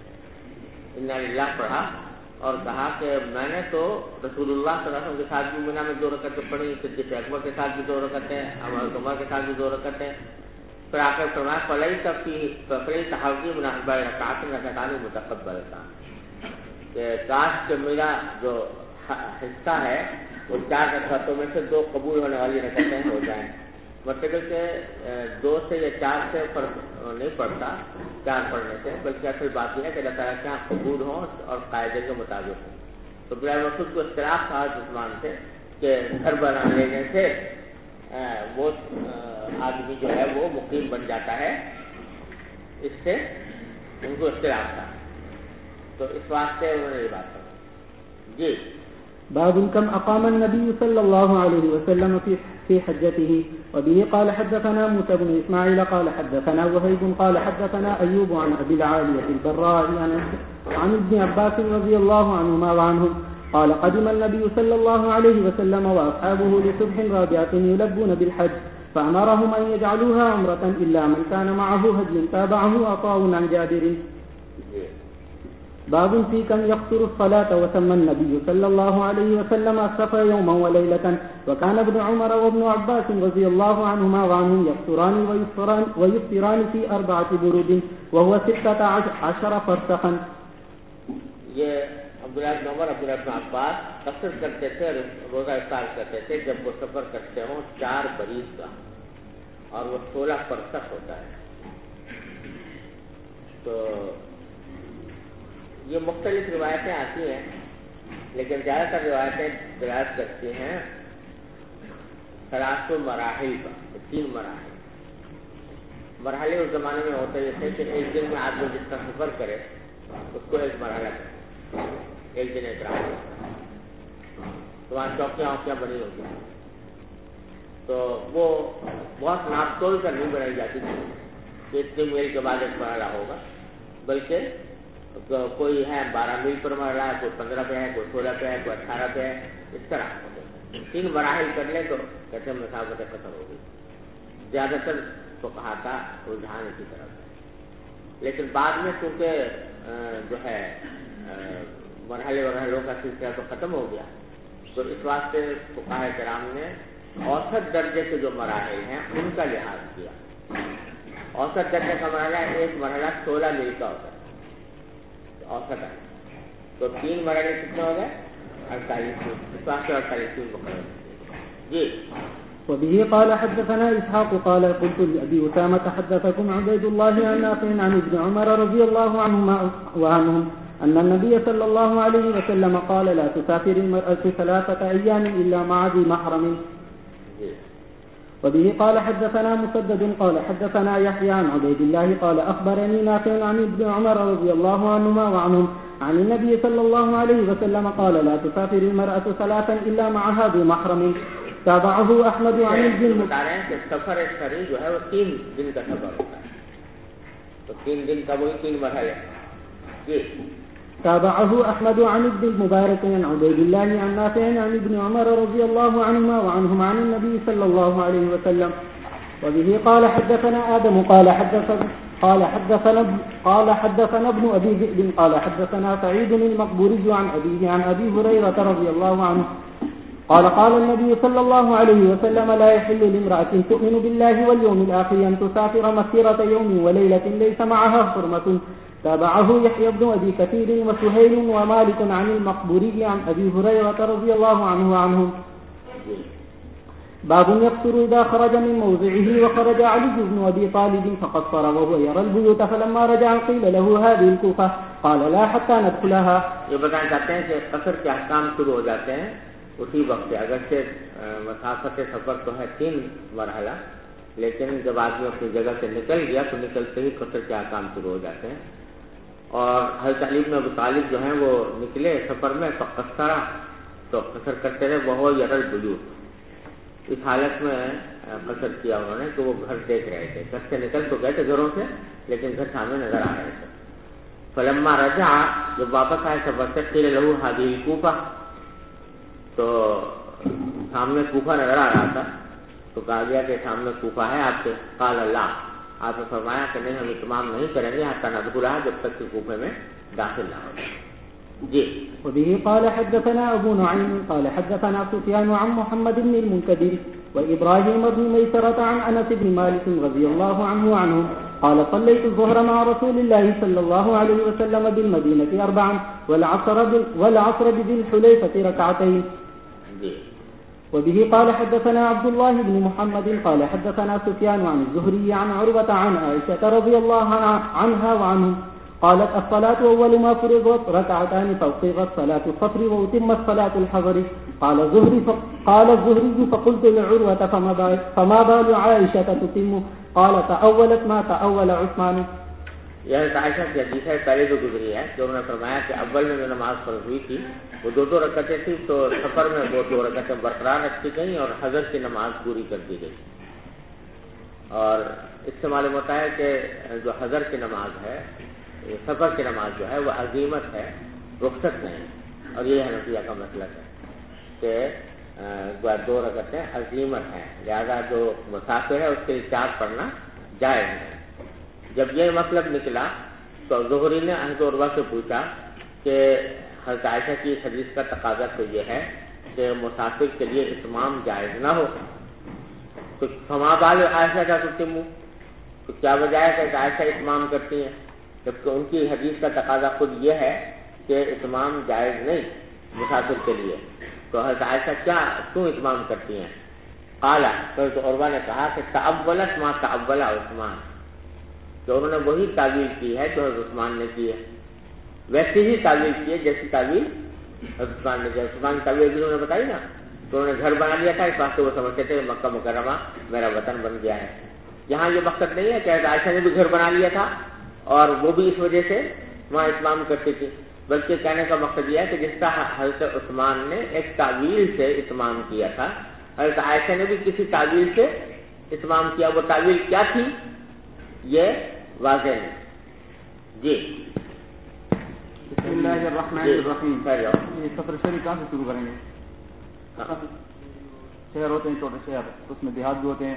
انا للہ پڑھا اور کہا کہ میں نے تو رسول اللہ صلی اللہ علیہ وسلم کے ساتھ بھی منی میں 2 رکعتیں پڑھی، صدیق اکبر کے ساتھ بھی 2 رکعتیں، عمر کے ساتھ بھی 2 رکعتیں. پھر آ کر فرمایا فلیس حظی من 4 رکعات رکعتان متقبلتان، کہ کاش کہ میرا جو حصہ ہے وہ 4 رکعتوں میں سے 2 قبول ہونے والی رکعتیں ہو جائیں. مطلب کہ 2 سے یا 4 سے فرق نہیں پڑتا 4 پڑھنے سے، بلکہ اصل بات یہ ہے کہ اللہ تعالیٰ کے یہاں قبول ہوں اور قاعدے کے مطابق ہوں. تو برائے مقصود کو اختلاف تھا عثمان سے کہ گھر بنا لینے سے وہ آدمی جو ہے وہ مقیم بن جاتا ہے، اس سے ان کو اختلاف تھا، تو اس واسطے انہوں نے یہ بات کہی. جی. باب كم أقام النبي صلى الله عليه وسلم في حجته. وبه قال حدثنا موسى بن إسماعيل قال حدثنا وهيب قال حدثنا أيوب عن أبي العالية البراء عن ابن عباس رضي الله عنهما وعنهم قال قدم النبي صلى الله عليه وسلم وأصحابه لصبح رابعة يلبون بالحج فأمرهم أن يجعلوها عمرة إلا من كان معه هدي تابعه عطاء عن جابر. باب في كم يقصر الصلاة وسمى النبي صلى الله عليه وسلم السفر يوما وليلة وكان ابن عمر وابن عباس رضي الله عنهما وعنهم يقصران ويفطران في 4 برود وهو 16 فرسخا. یہ عبداللہ بن عمر عبداللہ بن عباس قصر کرتے تھے، روزہ افطار کرتے تھے جب وہ سفر کرتے ہوں 4 بریز کا، اور وہ 16 فرسخ ہوتا ہے. تو یہ مختلف روایتیں آتی ہیں، لیکن زیادہ تر روایتیں دلالت کرتی ہیں 3 مراحل کا. 3 مراحل مرحلے اس زمانے میں ہوتے تھے کہ ایک دن میں آدمی جس کا سفر کرے اس کو 1 مرحلہ کرے، ایک دن 1 رات. تو وہاں چوکیاں بنی ہوتی ہیں، تو وہ بہت ناپ تول کر نہیں بنائی جاتی تھی کہ اتنے میل کے بعد 1 مرحلہ ہوگا، بلکہ کوئی ہے 12 میل پر مرحلہ ہے، کوئی 15 پہ ہے، کوئی 16 پہ ہے، کوئی 18 پہ ہے، اس طرح 3 مراحل کر لیں تو کہتے ہیں مسافت قصر ہوگی. زیادہ تر فقہا کا رجحان اسی طرح ہے، لیکن بعد میں چونکہ جو ہے مرحلوں کا سلسلہ تو ختم ہو گیا، تو اس واسطے فقہاء کرام نے اوسط درجے کے جو مراحل ہیں ان کا لحاظ کیا. اوسط درجے کا مرحلہ 1 مرحلہ 16 میل کا ہوتا ہے اوسط ہے، تو 3 مرحلے کتنے ہو گئے 48 میل، اس واسطے 48 میل مقرر. جی. وبه قال حدثنا إسحاق قال قلت لأبي أسامة حدثكم عبيد الله عن نافع عن ابن عمر رضي الله عنهما وعنهم أن النبي صلى الله عليه وسلم قال لا تسافر المرأة 3 أيام إلا مع ذي محرم. وبه قال حدثنا مسدد قال حدثنا يحيى عن عبيد الله قال أخبرني نافع عن ابن عمر رضي الله عنهما وعنهم عن النبي صلى الله عليه وسلم قال لا تسافر المرأة 3 إلا معها ذي محرم. تابعه احمد عن الجن. بتا رہے ہیں کہ سفر شرعی جو ہے وہ 3 دن کا سفر ہوتا ہے، تو 3 دن کا وہی 3 مرحلے. جی. تابعه احمد عن ابن المبارك عن عبيد الله عن نافع عن ابن عمر رضي الله عنهما وعنهم عن النبي صلى الله عليه وسلم. وبه قال حدثنا آدم قال قال حدثنا ابن أبي ذئب قال حدثنا سعيد المقبوري عن أبيه عن أبي هريرة رضي الله عنه قال قال النبي صلى الله عليه وسلم لا يحل لامرأة تؤمن بالله واليوم الآخر أن تسافر مسيرة يوم وليلة ليس معها حرمة. تابعه يحيى بن أبي كثير وسهيل ومالك عن المقبوري عن أبي هريرة رضي الله عنهم. باب يقصر إذا خرج من موضعه وخرج علي بن أبي طالب فقصر وهو يرى البيوت فلما رجع قيل له هذه الكوفة قال لا حتى ندخلها. یہ بتانا چاہتے ہیں کہ قصر کے احکام شروع ہو جاتے ہیں اسی وقت سے. اگرچہ مسافت سفر تو ہے 3 مرحلہ، لیکن جب آدمی اپنی جگہ سے نکل گیا تو نکلتے ہی قصر کے احکام شروع ہو جاتے ہیں. اور حضرت علی بن ابی طالب جو ہیں وہ نکلے سفر میں فقصرا، تو قصر کرتے رہے. وہ یرى البیوت، اس حالت میں قصر کیا انہوں نے کہ وہ گھر دیکھ رہے تھے. گھر سے نکل تو گئے تھے گھروں سے، لیکن گھر سامنے نظر آ رہے تھے. فلما رجع، جب واپس آئے سفر سے، قیل له هذه الكوفة، تو سامنے کوفہ نظر آ رہا تھا تو کہا گیا کہ سامنے کوفہ ہے آپ کے. قال لا، آپ نے فرمایا کہ نہیں، ہم اتمام نہیں کریں گے حتی ندخلها، جب تک کہ کوفے میں داخل نہ ہو. جی. وبه قال حدثنا أبو نعيم قال حدثنا سفيان عن محمد بن المنكدر وإبراهيم بن ميسرة عن أنس بن مالك رضي الله عنه قال صليت الظهر مع رسول الله صلى الله عليه وسلم بالمدينة 4 والعصر بذي الحليفة 2 ركعتين. وبه قال حدثنا عبد الله بن محمد قال حدثنا سفيان عن الزهري عن عروة عن عائشة رضي الله عنها وعنهم قالت الصلاة أول ما فرضت 2 فأقيمت صلاة الصفر وأتمت صلاة الحضر. قال الزهري فقلت لعروة فما بال عائشة تتم؟ قال تأولت ما تأول عثمان. یہ عائشہ کی حدیث ہے، پہلے جو گزری ہے، جو انہوں نے فرمایا کہ اول میں جو نماز فرض ہوئی تھی وہ 2 رکعتیں تھی، تو سفر میں وہ 2 رکعتیں برقرار رکھی گئیں اور حضر کی نماز پوری کر دی گئی. اور اس سے معلوم ہوتا ہے کہ جو حضر کی نماز ہے، سفر کی نماز جو ہے وہ عزیمت ہے، رخصت نہیں. اور یہ حنفیہ کا مسلک ہے کہ 2 رکعتیں عزیمت ہیں، لہذا جو مسافر ہے اس کے لیے 4 پڑھنا جائز ہے. جب یہ مطلب نکلا تو زہری نے حضرت عروہ سے پوچھا کہ حضرت عائشہ کی حدیث کا تقاضا تو یہ ہے کہ مسافر کے لیے اتمام جائز نہ ہو، تو فما بال عائشہ کا تتم، تو کیا وجہ ہے کہ عائشہ اتمام کرتی ہیں، جبکہ ان کی حدیث کا تقاضا خود یہ ہے کہ اتمام جائز نہیں مسافر کے لیے، تو حضرت عائشہ کیوں اتمام کرتی ہیں؟ قال، تو عروہ نے کہا کہ تأولت ما تأول عثمان، کہ انہوں نے وہی تعویل کی ہے جو حضرت عثمان نے کی ہے، ویسی ہی تعویل کی ہے جیسی تعویل حضرت عثمان نے کی. عثمان کی تعویل انہوں نے بتائی نا، تو انہوں نے گھر بنا لیا تھا، اس واسطے وہ سمجھتے تھے کہ مکہ مکرمہ میرا وطن بن گیا ہے. یہاں یہ مقصد نہیں ہے کہ حضرت عائشہ نے بھی گھر بنا لیا تھا اور وہ بھی اس وجہ سے وہاں اتمام کرتی تھی، بلکہ کہنے کا مقصد یہ ہے کہ جس طرح حضرت عثمان نے ایک تعویل سے اتمام کیا تھا، حضرت عائشہ نے بھی کسی تعویل سے اتمام کیا. وہ تعویل کیا تھی یہ واضح ہے. جی. بسم اللہ الرحمن الرحیم. یہ سفر شہری کہاں سے شروع کریں گے؟ شہر ہوتے ہیں چھوٹے شہر، اس میں دیہات بھی ہوتے ہیں.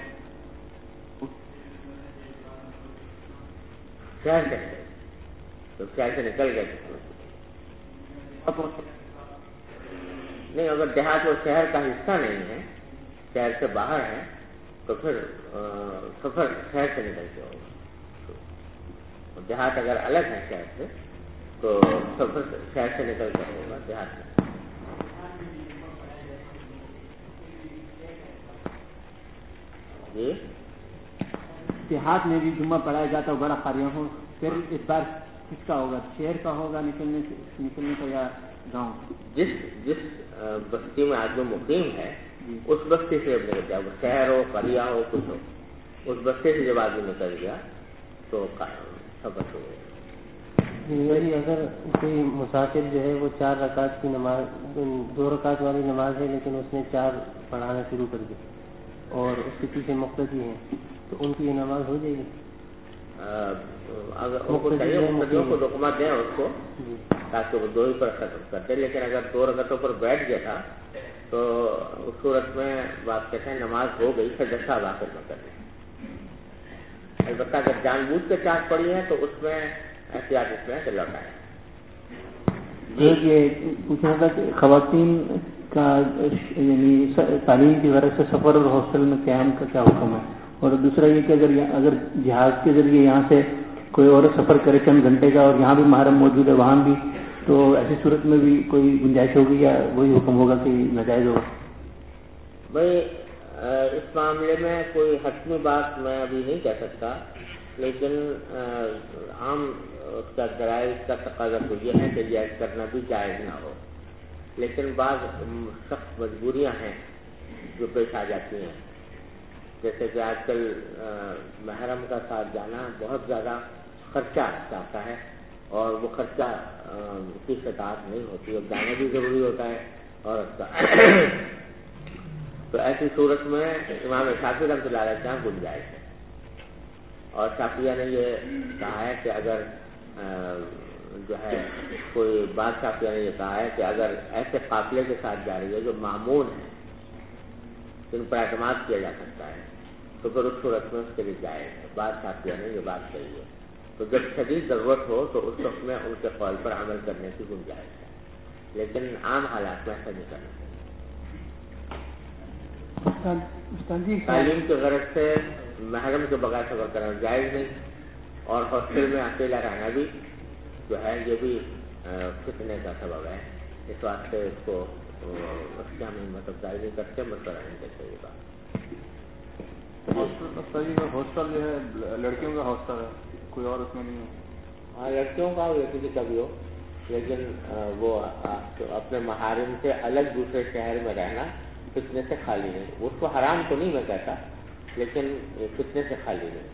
شہر سے تو شہر سے نکل گئے نہیں، اگر دیہات وہ شہر کا حصہ نہیں ہے، شہر سے باہر ہے، تو پھر سفر شہر سے نکل کے ہوگا. دیہات اگر الگ ہے شہر سے تو سفر شہر سے نکل کر ہوگا دیہات میں. جی. دیہات میں بھی جمعہ پڑھایا جاتا ہے، بڑا قاریہ ہو، پھر اس بار کس کا ہوگا؟ شہر کا ہوگا نکلنے کا یا گاؤں؟ جس بستی میں آدمی مقیم ہے اس بستی سے جب نکل گیا، وہ شہر ہو، قریہ ہو، کچھ ہو، اس بستی سے جب آدمی نکل گیا تو سفر ہو گیا. یعنی اگر کوئی مسافر جو ہے وہ 4 رکعت کی نماز، 2 رکعت والی نماز ہے، لیکن اس نے 4 پڑھانا شروع کر دیا اور اس کے پیچھے مقتدی ہیں، تو ان کی یہ نماز ہو جائے گی؟ اگر ان کو چاہیے مقتدیوں کو رقمہ دیں اس کو تاکہ وہ 2 ہی پر ختم کر دیں، لیکن اگر 2 رکعتوں پر بیٹھ گیا تھا تو اس صورت میں بات کہتے ہیں نماز ہو گئی، پھر 10 آخر میں کر دیں. البتہ اگر جان بوجھ کے چاٹ پڑی ہے تو اس میں احتیاط اس میں سے لوٹائیں. یہ پوچھنا تھا کہ خواتین کا یعنی تعلیم کی غرض سے سفر اور ہاسٹل میں قیام کا کیا حکم ہے؟ اور دوسرا یہ کہ اگر جہاز کے ذریعے یہاں سے کوئی اور سفر کرے چند گھنٹے کا اور یہاں بھی محرم موجود ہے وہاں بھی، تو ایسی صورت میں بھی کوئی گنجائش ہوگی یا وہی حکم ہوگا کہ ناجائز ہوگا؟ بھائی اس معاملے میں کوئی حتمی بات میں ابھی نہیں کہہ سکتا، لیکن عام اس کا ذرائع کا تقاضا تو یہ ہے کہ جائز کرنا بھی جائز نہ ہو، لیکن بعض سخت مجبوریاں ہیں جو پیش آ جاتی ہیں، جیسے کہ آج کل محرم کا ساتھ جانا بہت زیادہ خرچہ چاہتا ہے اور وہ خرچہ کی استطاعت نہیں ہوتی، اور جانا بھی ضروری ہوتا ہے عورت کا. تو ایسی صورت میں امام شافعی رحمۃ اللہ علیہ کا گنجائش ہے، اور شافعیہ نے یہ کہا ہے کہ اگر جو ہے کوئی بات شافعیہ نے یہ کہا ہے کہ اگر ایسے قافلے کے ساتھ جا رہی ہے جو معمون ہے، جن پر اعتماد کیا جا سکتا ہے، تو پھر اس صورت میں اس کے لیے جائز ہے. بات شافعیہ نے یہ بات کہی ہے. تو جب شدید ضرورت ہو تو اس وقت میں ان کے قول پر عمل کرنے کی گنجائش ہے، لیکن عام حالات میں ایسا نہیں کرنا چاہیے. تعلیم کی غرض سے محرم کے بغیر سفر کرنا جائز نہیں، اور ہاسٹل میں اکیلا رہنا بھی جو ہے یہ بھی فتنے کا سبب ہے. اس واسطے اس کو ہم مطلب ظاہر نہیں کرتے، مشورہ نہیں کرتے. یہ بات ہاسٹل جو ہے لڑکیوں کا ہاسٹل ہے، کوئی اور اس میں نہیں ہے. ہاں لڑکیوں کا ہو یا کسی کا بھی ہو، لیکن وہ اپنے محارم سے الگ دوسرے شہر میں رہنا فتنے سے خالی نہیں. اس کو حرام تو نہیں میں کہتا، لیکن فتنے سے خالی نہیں.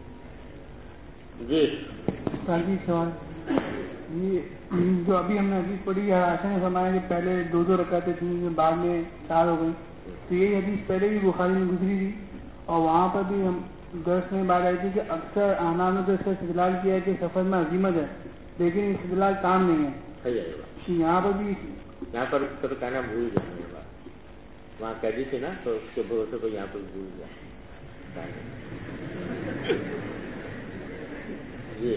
جی سوال یہ جو ابھی ہم نے حدیث پڑھی ہے، عائشہ نے فرمایا کہ پہلے 2 رکعتیں تھیں، بعد میں 4 ہو گئی. تو یہ حدیث پہلے بھی بخاری میں گزری تھی، اور وہاں پر بھی ہم درس میں بات آئی تھی کہ اکثر احناف نے تو اس کا استدلال کیا ہے کہ سفر میں عزیمت ہے، لیکن استدلال کام نہیں ہے. یہاں پر بھی یہاں پر تو کہنا بھول جائیں گے، وہاں کہہ دی تھی نا، تو اس کے بھروسے کو یہاں پر بھول جائیں. جی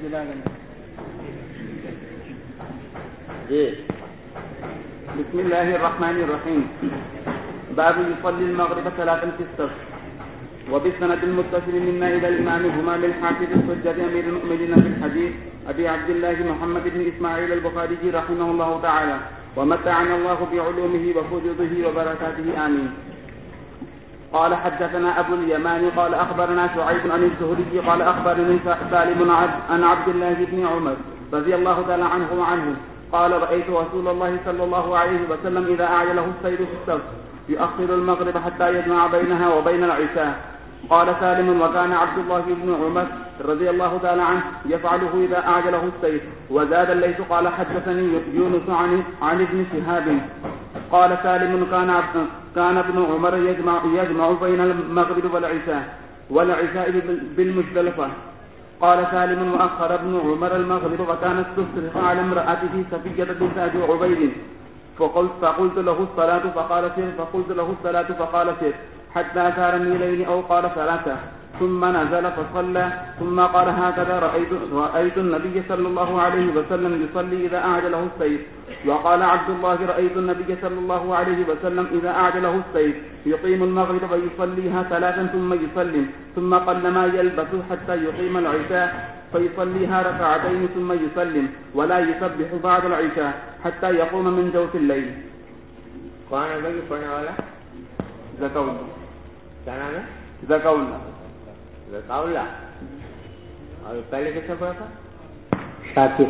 جی بسم الله الرحمن الرحيم. باب يصلي المغرب 3 في الصف. وبالسند المتصل منا إلى الإمام همام الحافظ الحجة أمير المؤمنين في الحديث أبي عبد الله محمد بن إسماعيل البخاري رحمه الله تعالى، ومتعنا الله بعلومه وفضله وبركاته آمين. قال حدثنا أبو اليمان قال أخبرنا شعيب عن الزهري قال أخبرني سالم عن عبد الله بن عمر رضي الله تعالى عنه قال رأيت رسول الله صلى الله عليه وسلم إذا أعجله السير في الصف يؤخر المغرب حتى يجمع بينها وبين العشاء. قال سالم وكان عبد الله بن عمر رضي الله تعالى عنه يفعله إذا أعجله السير. وزاد الليث قال حدثني يونس عن ابن شهاب قال سالم كان ابن عمر يجمع بين المغرب والعشاء بالمزدلفة. قال سالم وأخر ابن عمر المغرب وكانت تصرخ على امرأته صفية بنت أبي عبيد فقلت له الصلاة فقال سر حتى سار ميلين أو قال 3 ثم نزل فصلى ثم قال هكذا رأيت النبي صلى الله عليه وسلم يصلي إذا أعجله السير. وقال عبد الله رأيت النبي صلى الله عليه وسلم إذا أعجله السير يقيم المغرب ويصليها 3 ثم يسلم ثم قل ما يلبث حتى يقيم العشاء فيصليها 2 ثم يسلم ولا يسبح بعد العشاء حتى يقوم من جوف الليل. کون ہے بھائی پڑھنے والا؟ ذکاء اللہ. کیا نام ہے؟ ذکاء اللہ. ذکاء اللہ. اور پہلے کس سے پڑھا تھا؟ شاکر.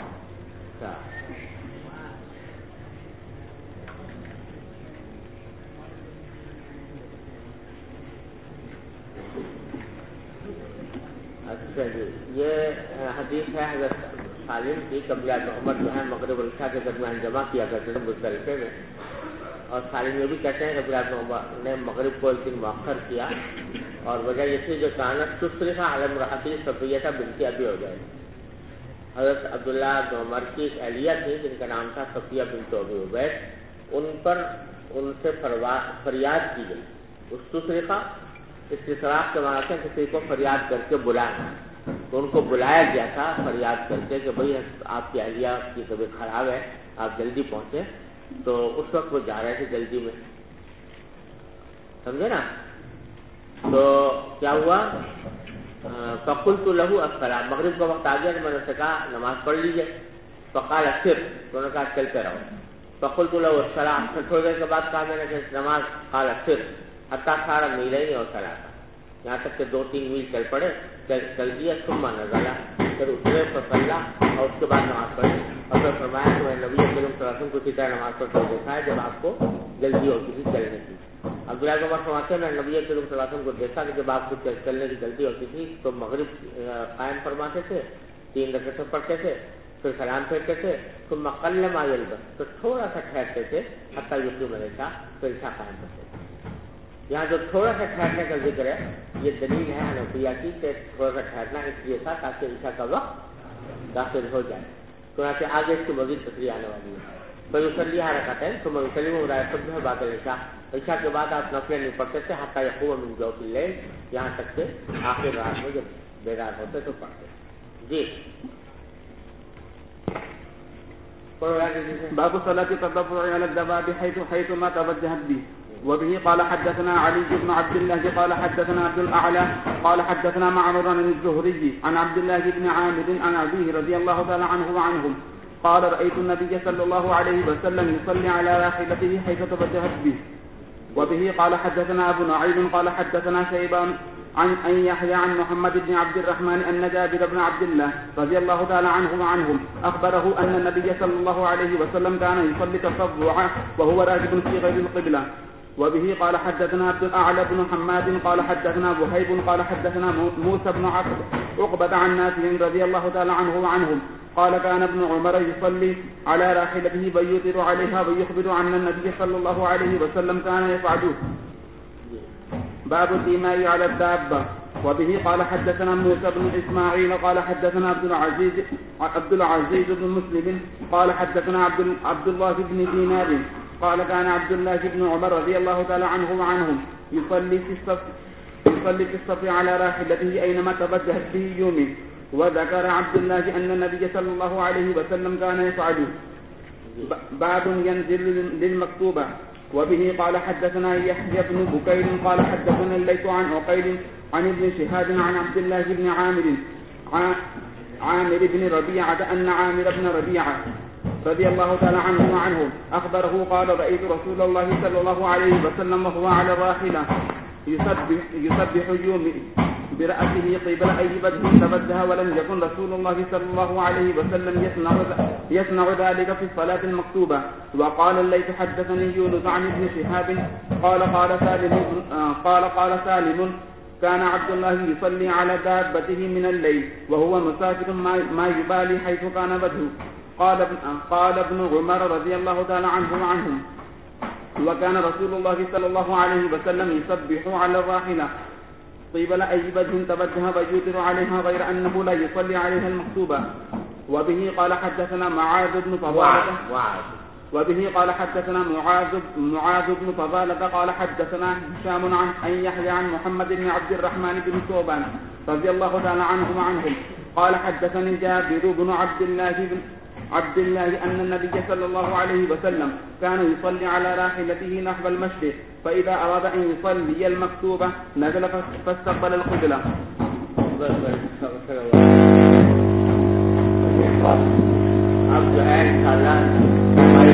اچھا جی، یہ حدیث ہے حضرت سالم کی. قبیلہ عمر جو ہے مغرب اور عشاء کے درمیان جمع کیا کرتے تھے مزدلفے میں، اور سالم یہ بھی کہتے ہیں کہ قبیلہ عمر نے مغرب کو 1 دن مؤخر کیا، اور وجہ یہ تھی جو کانت تصرخ علی امرأتی صفیہ بنت ابی عبید. حضرت عبداللہ بن عمر کی ایک اہلیہ تھی جن کا نام تھا صفیہ بنت ابی عبید. ان سے فریاد کی گئی. اس تصرخہ استشراق کے معنی کسی کو فریاد کر کے بلانا. تو ان کو بلایا گیا تھا فریاد کر کے کہ بھئی آپ کی اہلیہ کی طبیعت خراب ہے, آپ جلدی پہنچے. تو اس وقت وہ جا رہے تھے جلدی میں, سمجھے نا. تو کیا ہوا, فقلت له الصلاۃ, مغرب کا وقت آ گیا تو میں نے اسے کہا نماز پڑھ لیجیے. فقال اکثر, تو انہوں نے کہا چلتے رہو. فقلت له الصلاۃ, پھر تھوڑی دیر کے بعد کہا میں نے کہ نماز. قال اکثر حتیٰ 18 میلین اور صلاۃ, یہاں تک کہ 2-3 میل چل پڑے, چل دیا. ثم نزل, پھر اترے فصلى, اور اس کے بعد نماز پڑھی. اور پھر فرمایا کہ میں نبی کریم صلی اللہ علیہ وسلم کو اسی طرح نماز پڑھتے ہوئے دیکھا ہے جب آپ کو جلدی ہوتی تھی چلنے کی. عبداللہ بن عمر فرماتے ہیں میں نبی کریم صلی اللہ علیہ وسلم کو دیکھا کہ جب آپ کو چلنے کی جلدی ہوتی تھی تو مغرب قائم فرماتے تھے, 3 رکعتیں پڑھتے تھے, پھر سلام پھیرتے تھے, ثم قل ما يلبس, پھر تھوڑا سا ٹھہرتے تھے حتیٰ یقیم العشاء, پھر عشاء قائم کرتے تھے. یہاں جو تھوڑا سا ٹھہرنے کا ذکر ہے یہ دلیل ہے حنفیہ کی کہ تھوڑا سا ٹھہرنا اس لیے تھا تاکہ عشاء کا وقت داخل ہو جائے. تو یہاں سے آگے اس کی مزید تفریح آنے والی ہے. پھر یصلی رکعتین ثم یسلم ولا یصبح بعد العشاء, عشاء کے بعد آپ نفلیں نہیں پڑھتے تھے حتیٰ یقوم من جوف اللیل, یہاں تک کہ آخر رات میں جب بیدار ہوتے تو پڑھتے. جی باب صلاة التطوع على الدواب حيث ما توجهت به. وبه قال حدثنا علي بن عبد الله قال حدثنا عبد الأعلى قال حدثنا معمر عن الزهري عن عبد الله بن عامر عن أبيه رضي الله تعالى عنه وعنهم قال رأيت النبي صلى الله عليه وسلم يصلي على راحلته حيث توجهت به. وبه قال حدثنا أبو نعيم قال حدثنا شيبان عن يحيى عن محمد بن عبد الرحمن أن جابر بن عبد الله رضي الله تعالى عنه وعنهم أخبره أن النبي صلى الله عليه وسلم كان يصلي تطوعا وهو راكب في غير القبلة. وبه قال حدثنا عبد الأعلى بن حماد قال حدثنا وهيب قال حدثنا موسى بن عقبة عن نافع رضي الله تعالى عنه وعنهم قال كان ابن عمر يصلي على راحلته ويوتر عليها ويخبر عن النبي صلى الله عليه وسلم كان يفعله. باب الإيماء على الدابة. وبه قال حدثنا موسى بن إسماعيل قال حدثنا عبد العزيز بن مسلم قال حدثنا عبد الله بن دينار قال كان عبد الله بن عمر رضي الله تعالى عنه وعنهم يصلي في الصف على راحلته أينما توجهت به يومه. وذكر عبد الله أن النبي صلى الله عليه وسلم كان يفعله. باب ينزل للمكتوبة. وبه قال حدثنا يحيى بن بكير قال حدثنا الليث عن عقيل عن ابن شهاب عن عبد الله بن عامر بن ربيعة أن عامر بن ربيعة رضي الله تعالى عنه وعنه أخبره قال رأيت رسول الله صلى الله عليه وسلم وهو على الراحلة يسبح يوم برأسه قبل أي وجه توجه ولم يكن رسول الله صلى الله عليه وسلم يصنع ذلك في الصلاة المكتوبة. وقال الليث حدثني يونس عن ابن شهاب قال سالم كان عبد الله يصلي على دابته من الليل وهو مسافر ما يبالي حيث كان وجهه. قال ابن عمر رضي الله تعالى عنهم وكان رسول الله صلى الله عليه وسلم يسبح على الراحلة قبل أي وجه توجه ويوتر عليها غير أنه لا يصلي عليها المكتوبة. وبه قال حدثنا معاذ بن فضالة قال حدثنا هشام عن يحيى عن محمد بن عبد الرحمن بن ثوبان رضي الله تعالى عنهم وعنهم قال حدثني جابر بن عبد الله أن النبي صلى الله عليه وسلم كان يصلي على راحلته نحو المشرق فإذا أراد أن يصلي المكتوبة نزل فاستقبل القبلة. اب جو ہے انشاءاللہ ہماری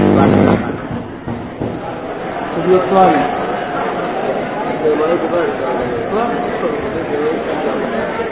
بات